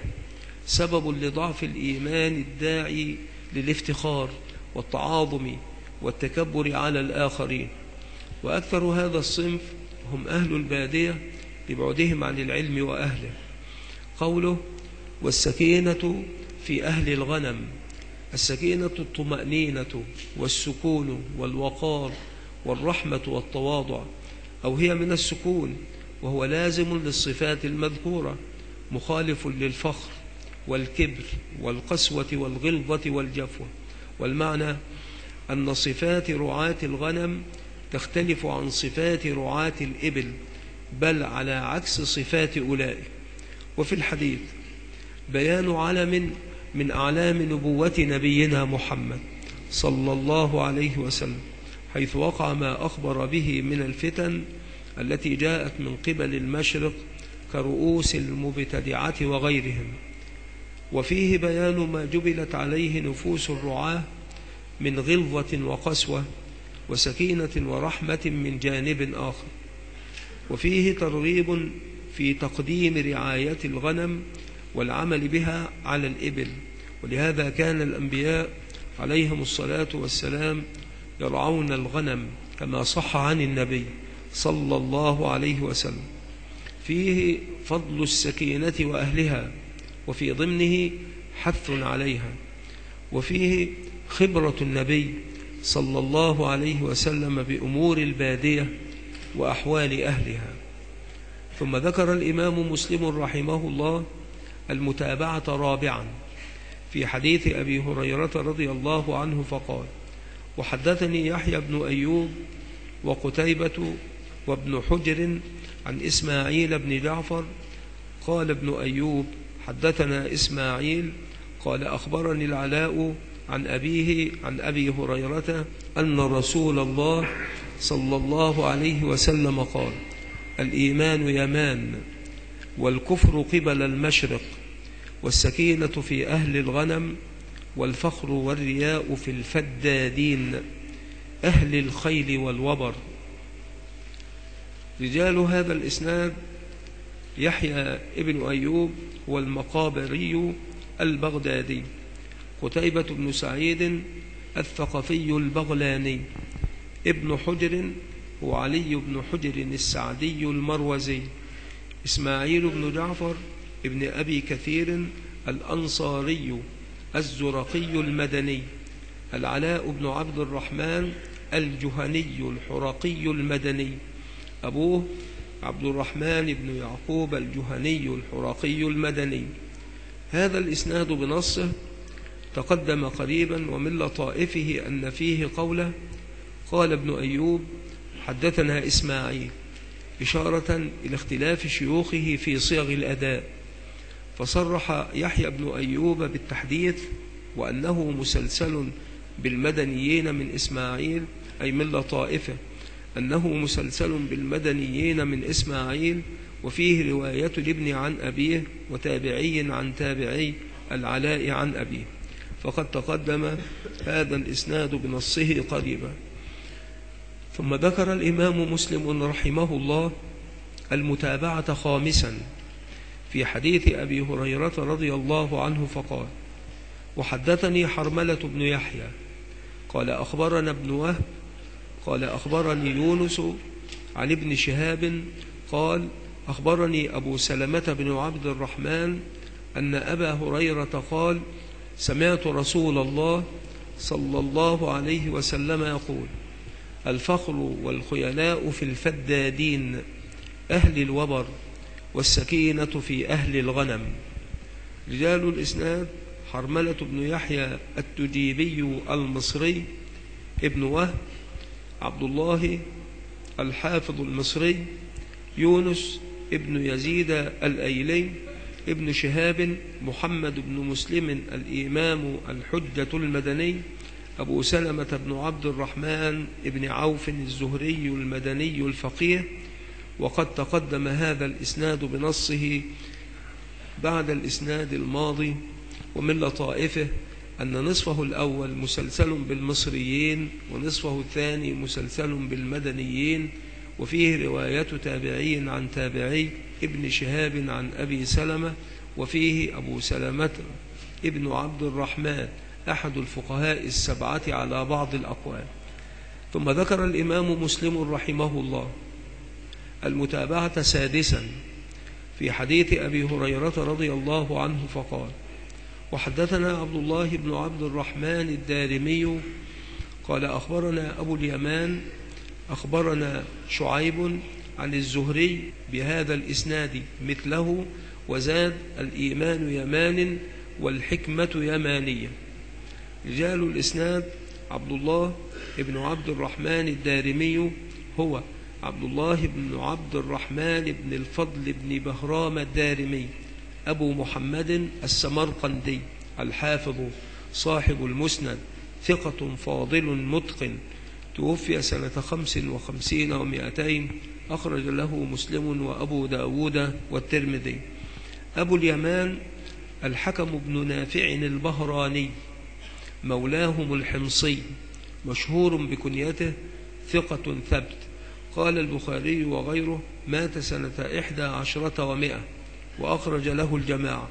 سبب لضعف الإيمان الداعي للافتخار والتعاظم والتكبر على الآخرين. وأكثر هذا الصنف هم أهل البادية لبعدهم عن العلم وأهله. قوله والسكينة في أهل الغنم. السكينة الطمأنينة والسكون والوقار والرحمة والتواضع، أو هي من السكون، وهو لازم للصفات المذكورة، مخالف للفخر والكبر والقسوة والغلظة والجفوة. والمعنى أن صفات رعاة الغنم تختلف عن صفات رعاة الإبل، بل على عكس صفات أولئك. وفي الحديث بيان علم من أعلام نبوة نبينا محمد صلى الله عليه وسلم، حيث وقع ما أخبر به من الفتن التي جاءت من قبل المشرق كرؤوس المبتدعة وغيرهم. وفيه بيان ما جبلت عليه نفوس الرعاة من غلظة وقسوة وسكينة ورحمة من جانب آخر. وفيه ترغيب في تقديم رعاية الغنم والعمل بها على الإبل، ولهذا كان الأنبياء عليهم الصلاة والسلام يرعون الغنم كما صح عن النبي صلى الله عليه وسلم. فيه فضل السكينة وأهلها، وفي ضمنه حث عليها. وفيه خبرة النبي صلى الله عليه وسلم بأمور البادية وأحوال أهلها. ثم ذكر الإمام مسلم رحمه الله المتابعة رابعا في حديث أبي هريرة رضي الله عنه فقال وحدثني يحيى بن أيوب وقتيبة وابن حجر عن إسماعيل بن جعفر قال ابن أيوب حدثنا إسماعيل قال أخبرني العلاء عن أبيه عن أبي هريرة أن رسول الله صلى الله عليه وسلم قال الإيمان يمان، والكفر قبل المشرق، والسكينة في أهل الغنم، والفخر والرياء في الفدادين أهل الخيل والوبر. رجال هذا الإسناد يحيى ابن أيوب هو المقابري البغدادي، قتيبة بن سعيد الثقفي البغلاني، ابن حجر هو علي بن حجر السعدي المروزي، إسماعيل بن جعفر ابن أبي كثير الأنصاري الزرقي المدني، العلاء بن عبد الرحمن الجهني الحرقي المدني، أبوه عبد الرحمن بن يعقوب الجهني الحرقي المدني. هذا الإسناد بنصه تقدم قريبا، ومن لطائفه أن فيه قوله قال ابن أيوب حدثنا إسماعيل، إشارة إلى اختلاف شيوخه في صيغ الأداء، فصرح يحيى بن أيوب بالتحديث وأنه مسلسل بالمدنيين من إسماعيل، أي من لطائفه أنه مسلسل بالمدنيين من إسماعيل، وفيه رواية الابن عن أبيه وتابعي عن تابعي العلاء عن أبيه، فقد تقدم هذا الإسناد بنصه قريبا. ثم ذكر الإمام مسلم رحمه الله المتابعة خامسا في حديث أبي هريرة رضي الله عنه فقال وحدثني حرملة بن يحيى قال أخبرنا ابن وهب قال أخبرني يونس عن ابن شهاب قال أخبرني أبو سلمة بن عبد الرحمن أن أبا هريرة قال سمعت رسول الله صلى الله عليه وسلم يقول الفخر والخيلاء في الفدادين أهل الوبر والسكينة في أهل الغنم. رجال الإسناد حرملة بن يحيى التجيبي المصري، ابن وهب عبد الله الحافظ المصري، يونس ابن يزيد الأيلي، ابن شهاب محمد بن مسلم الإمام الحجة المدني، أبو سلمة بن عبد الرحمن ابن عوف الزهري المدني الفقيه. وقد تقدم هذا الإسناد بنصه بعد الإسناد الماضي. ومن لطائفه أن نصفه الأول مسلسل بالمصريين ونصفه الثاني مسلسل بالمدنيين، وفيه رواية تابعي عن تابعي ابن شهاب عن أبي سلمة، وفيه أبو سلمة ابن عبد الرحمن أحد الفقهاء السبعة على بعض الأقوال. ثم ذكر الإمام مسلم رحمه الله المتابعة سادسا في حديث أبي هريرة رضي الله عنه فقال وحدثنا عبد الله بن عبد الرحمن الدارمي قال أخبرنا أبو اليمان أخبرنا شعيب عن الزهري بهذا الإسناد مثله، وزاد الإيمان يمان والحكمة يمانية. رجال الإسناد عبد الله بن عبد الرحمن الدارمي هو عبد الله بن عبد الرحمن بن الفضل بن بهرام الدارمي أبو محمد السمرقندي الحافظ صاحب المسند، ثقة فاضل متقن، توفي سنة 55 و200، أخرج له مسلم وأبو داود والترمذي. أبو اليمان الحكم بن نافع البهراني مولاهم الحمصي، مشهور بكنيته، ثقة ثبت. قال البخاري وغيره مات سنة 11 و100، وأخرج له الجماعة.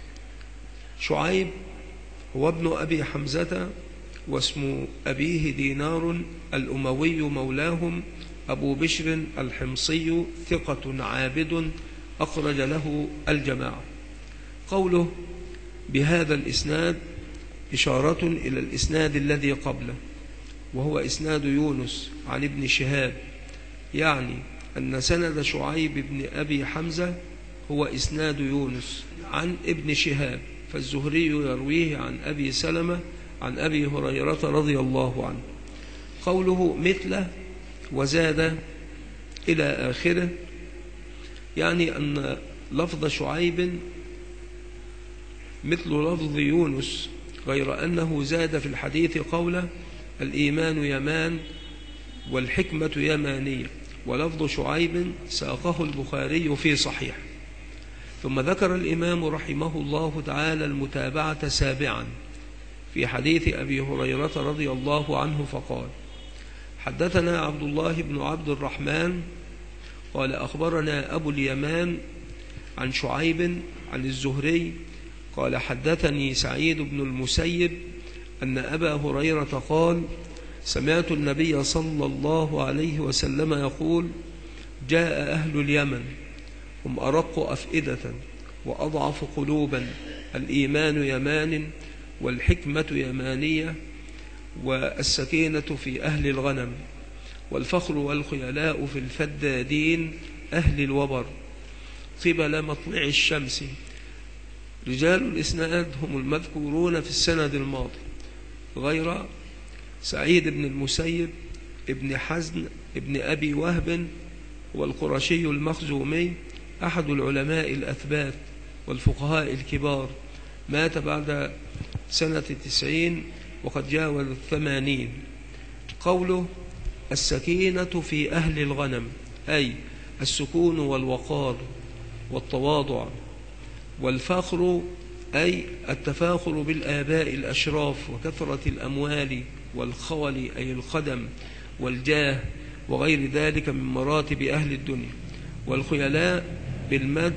شعيب هو ابن أبي حمزة، واسم أبيه دينار الأموي مولاهم، أبو بشر الحمصي، ثقة عابد، أخرج له الجماعة. قوله بهذا الإسناد إشارة إلى الإسناد الذي قبله، وهو إسناد يونس عن ابن شهاب، يعني أن سند شعيب بن أبي حمزة هو إسناد يونس عن ابن شهاب، فالزهري يرويه عن أبي سلمة عن أبي هريرة رضي الله عنه. قوله مثله وزاد إلى آخره، يعني أن لفظ شعيب مثل لفظ يونس، غير أنه زاد في الحديث قوله الإيمان يمان والحكمة يمانية، ولفظ شعيب ساقه البخاري في صحيح. ثم ذكر الإمام رحمه الله تعالى المتابعة سابعا في حديث أبي هريرة رضي الله عنه فقال حدثنا عبد الله بن عبد الرحمن قال أخبرنا أبو اليمان عن شعيب عن الزهري قال حدثني سعيد بن المسيب أن أبا هريرة قال سمعت النبي صلى الله عليه وسلم يقول جاء أهل اليمن هم أرق أفئدة وأضعف قلوبا، الإيمان يمان والحكمة يمانية والسكينة في أهل الغنم، والفخر والخيلاء في الفدادين أهل الوبر قبل مطلع الشمس. رجال الإسناد هم المذكورون في السند الماضي، غير سعيد بن المسيب ابن حزن ابن أبي وهب والقرشي المخزومي، أحد العلماء الأثبات والفقهاء الكبار، مات بعد سنة 90 وقد جاوز 80. قوله السكينة في أهل الغنم أي السكون والوقار والتواضع، والفخر أي التفاخر بالآباء الأشراف وكثرة الأموال والخول أي القدم والجاه وغير ذلك من مراتب أهل الدنيا. والخيلاء بالمد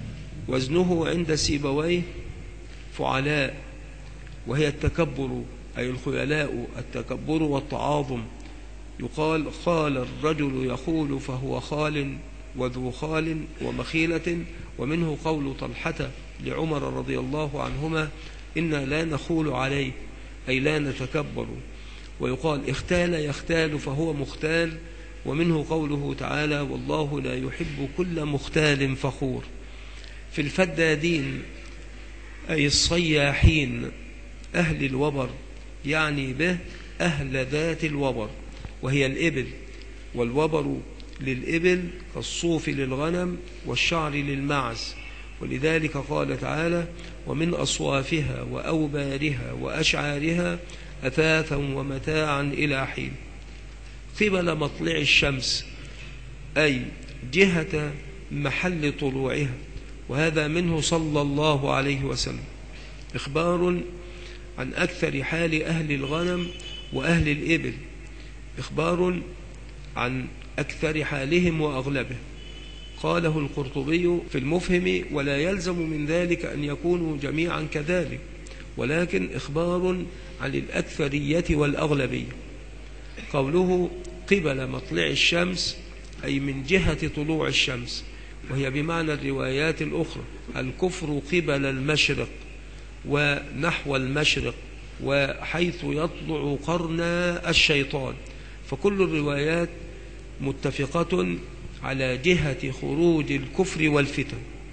وزنه عند سيبويه فعلاء، وهي التكبر أي الخيلاء التكبر والتعاظم. يقال خال الرجل يخول فهو خال وذو خال ومخيلة. ومنه قول طلحة لعمر رضي الله عنهما: إنا لا نخول عليه، أي لا نتكبر. ويقال اختال يختال فهو مختال. ومنه قوله تعالى: والله لا يحب كل مختال فخور. في الفدادين أي الصياحين أهل الوبر، يعني به أهل ذات الوبر وهي الإبل، والوبر للإبل كالصوف للغنم والشعر للمعز. ولذلك قال تعالى: ومن أصوافها وأوبارها وأشعارها أثاثا ومتاعا إلى حين. قبل مطلع الشمس أي جهة محل طلوعها، وهذا منه صلى الله عليه وسلم. إخبار عن أكثر حال أهل الغنم وأهل الإبل، إخبار عن أكثر حالهم وأغلبه. قاله القرطبي في المفهم: ولا يلزم من ذلك أن يكونوا جميعا كذلك، ولكن إخبار عن الأكثرية والأغلبية. قوله قبل مطلع الشمس أي من جهة طلوع الشمس، وهي بمعنى الروايات الأخرى: الكفر قبل المشرق ونحو المشرق وحيث يطلع قرن الشيطان. فكل الروايات متفقة على جهة خروج الكفر والفتن.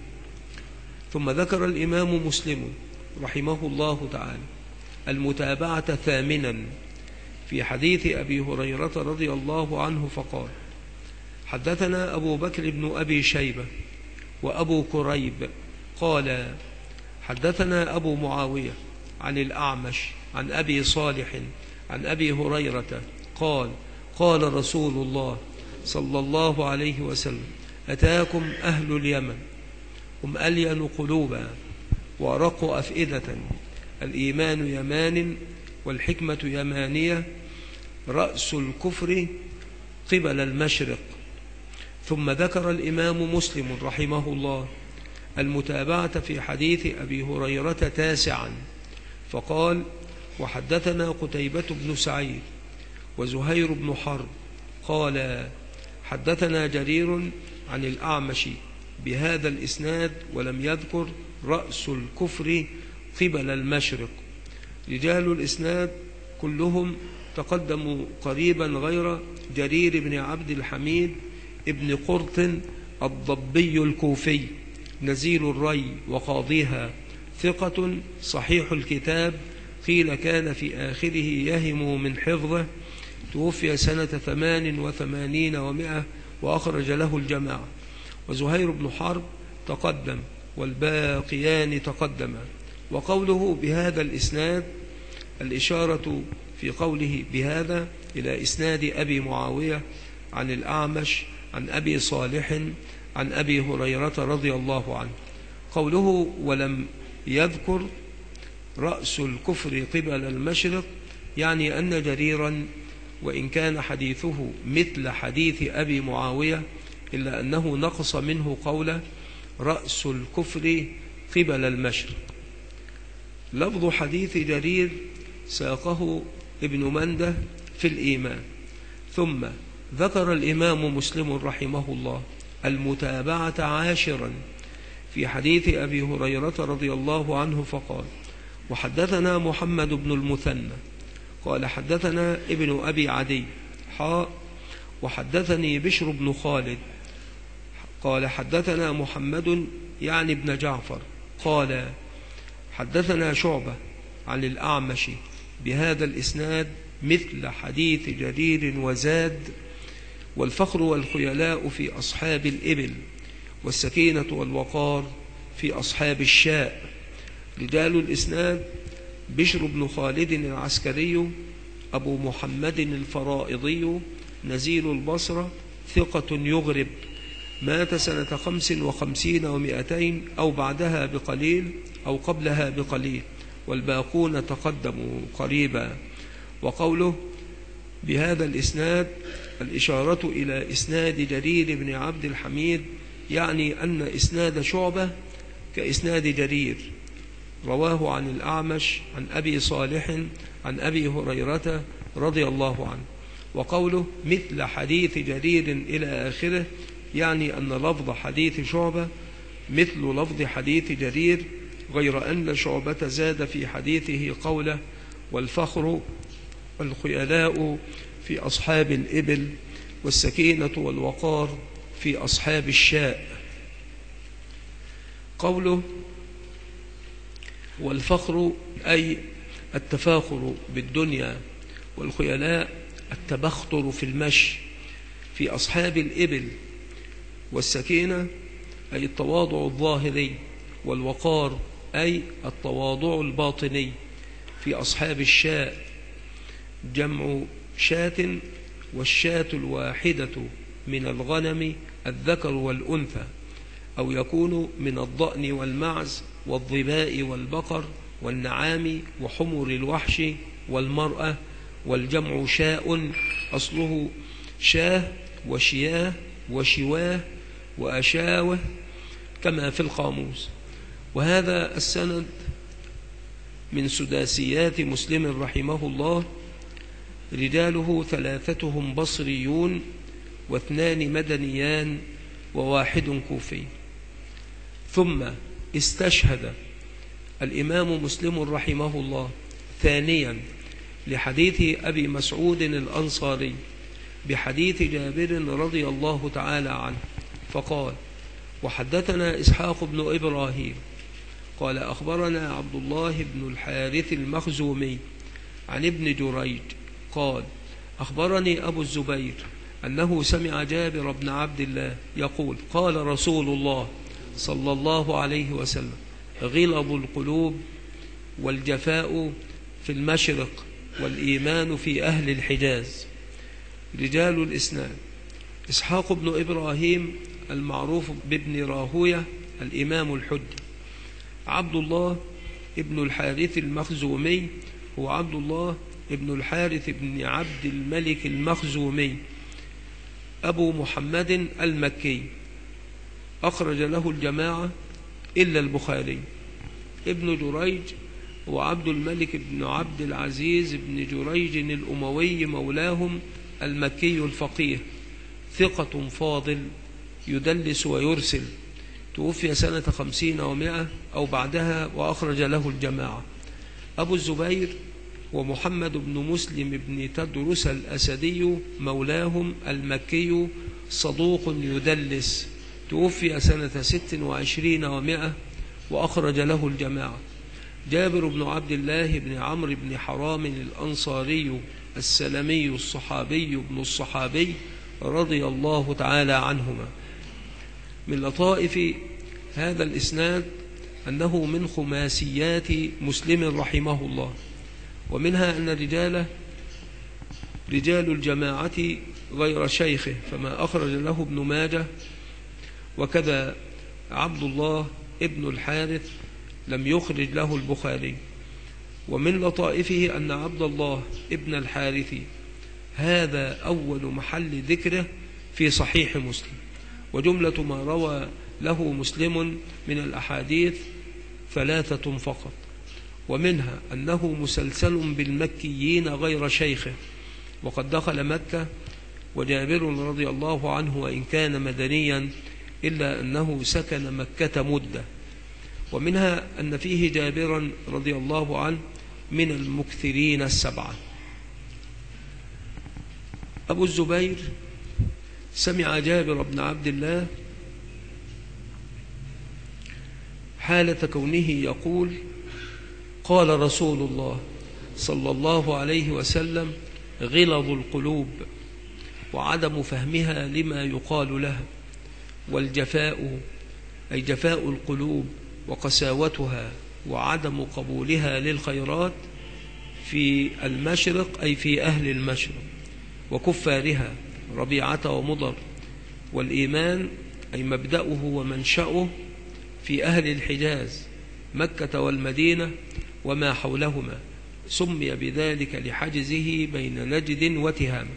ثم ذكر الإمام مسلم رحمه الله تعالى المتابعة ثامنا في حديث أبي هريرة رضي الله عنه فقال: حدثنا أبو بكر بن أبي شيبة وأبو كريب قال: حدثنا أبو معاوية عن الأعمش عن أبي صالح عن أبي هريرة قال: قال رسول الله صلى الله عليه وسلم: أتاكم أهل اليمن هم ألين قلوبا وأرق أفئدة، الإيمان يمان والحكمة يمانية، رأس الكفر قبل المشرق. ثم ذكر الإمام مسلم رحمه الله المتابعة في حديث أبي هريرة تاسعا فقال: وحدثنا قتيبة بن سعيد وزهير بن حرب قال: حدثنا جرير عن الأعمش بهذا الإسناد ولم يذكر رأس الكفر قبل المشرق. رجال الإسناد كلهم تقدموا قريبا غير جرير بن عبد الحميد ابن قرط الضبي الكوفي نزيل الري وقاضيها، ثقة صحيح الكتاب، قيل كان في آخره يهم من حفظه، توفي سنة 88 و100 وأخرج له الجماعة. وزهير بن حرب تقدم والباقيان تقدما. وقوله بهذا الإسناد الإشارة في قوله بهذا إلى إسناد أبي معاوية عن الأعمش عن أبي صالح عن أبي هريرة رضي الله عنه. قوله ولم يذكر رأس الكفر قبل المشرق يعني أن جريرا وإن كان حديثه مثل حديث أبي معاوية إلا أنه نقص منه قوله رأس الكفر قبل المشرق. لفظ حديث جرير ساقه ابن منده في الإيمان. ثم ذكر الإمام مسلم رحمه الله المتابعة عاشرا في حديث أبي هريرة رضي الله عنه فقال: وحدثنا محمد بن المثنى قال: حدثنا ابن أبي عدي وحدثني بشر بن خالد قال: حدثنا محمد يعني ابن جعفر قال: حدثنا شعبة عن الأعمش بهذا الإسناد مثل حديث جرير وزاد: والفخر والخيلاء في أصحاب الإبل، والسكينة والوقار في أصحاب الشاء. رجال الإسناد بشر بن خالد العسكري أبو محمد الفرائضي نزيل البصرة، ثقة يغرب، مات سنة 55 و200 أو بعدها بقليل أو قبلها بقليل، والباقون تقدموا قريبا. وقوله بهذا الإسناد الإشارة إلى إسناد جرير بن عبد الحميد، يعني أن إسناد شعبة كإسناد جرير، رواه عن الأعمش عن أبي صالح عن أبي هريرة رضي الله عنه. وقوله مثل حديث جرير إلى آخره يعني أن لفظ حديث شعبة مثل لفظ حديث جرير، غير أن شعبة زاد في حديثه قوله والفخر والخيلاء في أصحاب الإبل والسكينة والوقار في أصحاب الشاء. قوله والفخر أي التفاخر بالدنيا، والخيلاء التبختر في المشي في أصحاب الإبل، والسكينة أي التواضع الظاهري، والوقار أي التواضع الباطني في أصحاب الشاء، جمع شاة، والشاة الواحدة من الغنم الذكر والأنثى، أو يكون من الضأن والمعز والظباء والبقر والنعام وحمر الوحش والمرأة، والجمع شاء أصله شاه وشياه وشواه وأشاوه كما في القاموس. وهذا السند من سداسيات مسلم رحمه الله، رجاله 3 بصريون و2 مدنيان و1 كوفي. ثم استشهد الإمام مسلم رحمه الله ثانيا لحديث أبي مسعود الأنصاري بحديث جابر رضي الله تعالى عنه، فقال وحدثنا إسحاق بن إبراهيم قال أخبرنا عبد الله بن الحارث المخزومي عن ابن جريج قال أخبرني أبو الزبير أنه سمع جابر بن عبد الله يقول قال رسول الله صلى الله عليه وسلم غلظ القلوب والجفاء في المشرق والإيمان في أهل الحجاز. رجال الإسناد إسحاق بن إبراهيم المعروف بابن راهوية الإمام الحجة، عبد الله ابن الحارث المخزومي هو عبد الله ابن الحارث بن عبد الملك المخزومي أبو محمد المكي، أخرج له الجماعة إلا البخاري. ابن جريج هو عبد الملك بن عبد العزيز بن جريج الأموي مولاهم المكي الفقيه، ثقة فاضل يدلس ويرسل، توفي سنة 50 و100 أو بعدها، وأخرج له الجماعة. أبو الزبير ومحمد بن مسلم بن تدرس الأسدي مولاهم المكي، صدوق يدلس، توفي سنة 26 و100 وأخرج له الجماعة. جابر بن عبد الله بن عمرو بن حرام الأنصاري السلمي الصحابي ابن الصحابي رضي الله تعالى عنهما. من لطائف هذا الإسناد أنه من خماسيات مسلم رحمه الله، ومنها أن رجال الجماعة غير شيخه، فما أخرج له ابن ماجه، وكذا عبد الله ابن الحارث لم يخرج له البخاري. ومن لطائفه أن عبد الله ابن الحارث هذا أول محل ذكره في صحيح مسلم، وجملة ما روى له مسلم من الأحاديث 3 فقط، ومنها أنه مسلسل بالمكيين غير شيخه، وقد دخل مكة وجابر رضي الله عنه وإن كان مدنيا إلا أنه سكن مكة مدة. ومنها أن فيه جابرا رضي الله عنه من المكثرين 7. أبو الزبير سمع جابر بن عبد الله حالة كونه يقول قال رسول الله صلى الله عليه وسلم غلظ القلوب وعدم فهمها لما يقال لها، والجفاء أي جفاء القلوب وقساوتها وعدم قبولها للخيرات في المشرق أي في أهل المشرق، وكفارها ربيعة ومضر، والإيمان أي مبدأه ومنشأه في أهل الحجاز مكة والمدينة وما حولهما، سمي بذلك لحجزه بين نجد وتهامة.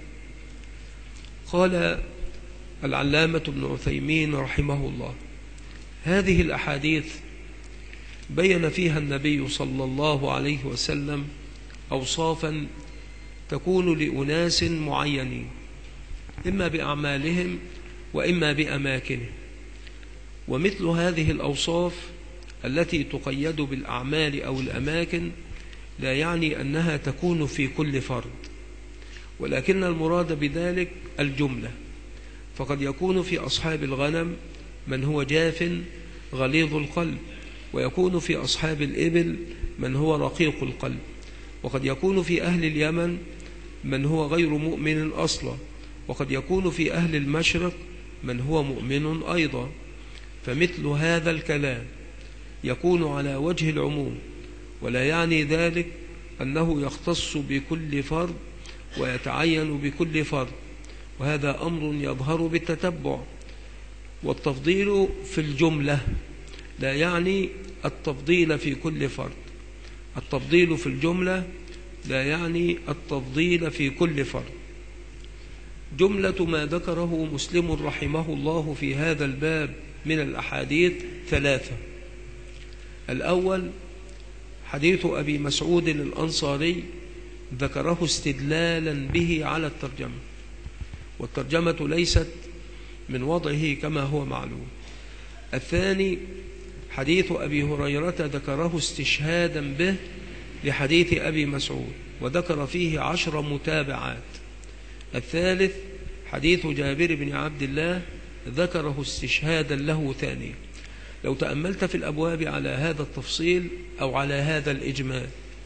قال العلامة ابن عثيمين رحمه الله هذه الأحاديث بين فيها النبي صلى الله عليه وسلم أوصافا تكون لأناس معينين، إما بأعمالهم وإما بأماكنهم. ومثل هذه الأوصاف التي تقيد بالأعمال أو الأماكن لا يعني أنها تكون في كل فرد، ولكن المراد بذلك الجملة. فقد يكون في أصحاب الغنم من هو جاف غليظ القلب، ويكون في أصحاب الإبل من هو رقيق القلب، وقد يكون في أهل اليمن من هو غير مؤمن أصلا، وقد يكون في أهل المشرق من هو مؤمن أيضا. فمثل هذا الكلام يكون على وجه العموم، ولا يعني ذلك أنه يختص بكل فرد ويتعين بكل فرد، وهذا أمر يظهر بالتتبع. والتفضيل في الجملة لا يعني التفضيل في كل فرد، التفضيل في الجملة لا يعني التفضيل في كل فرد. جملة ما ذكره مسلم رحمه الله في هذا الباب من الأحاديث 3. الأول حديث أبي مسعود الأنصاري ذكره استدلالا به على الترجمة، والترجمة ليست من وضعه كما هو معلوم. الثاني حديث أبي هريرة ذكره استشهادا به لحديث أبي مسعود، وذكر فيه 10 متابعات. الثالث حديث جابر بن عبد الله ذكره استشهادا له ثانيا. لو تأملت في الأبواب على هذا التفصيل أو على هذا الإجمال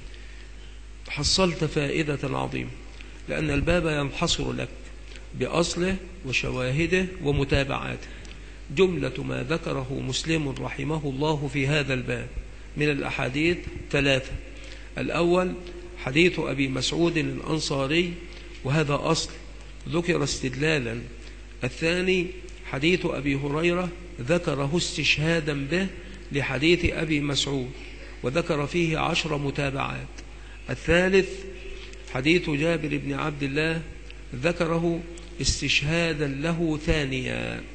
حصلت فائدة عظيمة، لأن الباب ينحصر لك بأصله وشواهده ومتابعاته. جملة ما ذكره مسلم رحمه الله في هذا الباب من الأحاديث 3. الأول حديث أبي مسعود الأنصاري، وهذا أصل ذكر استدلالا. الثاني حديث أبي هريرة ذكره استشهادا به لحديث أبي مسعود، وذكر فيه 10 متابعات. الثالث حديث جابر بن عبد الله ذكره استشهادا له ثانيا.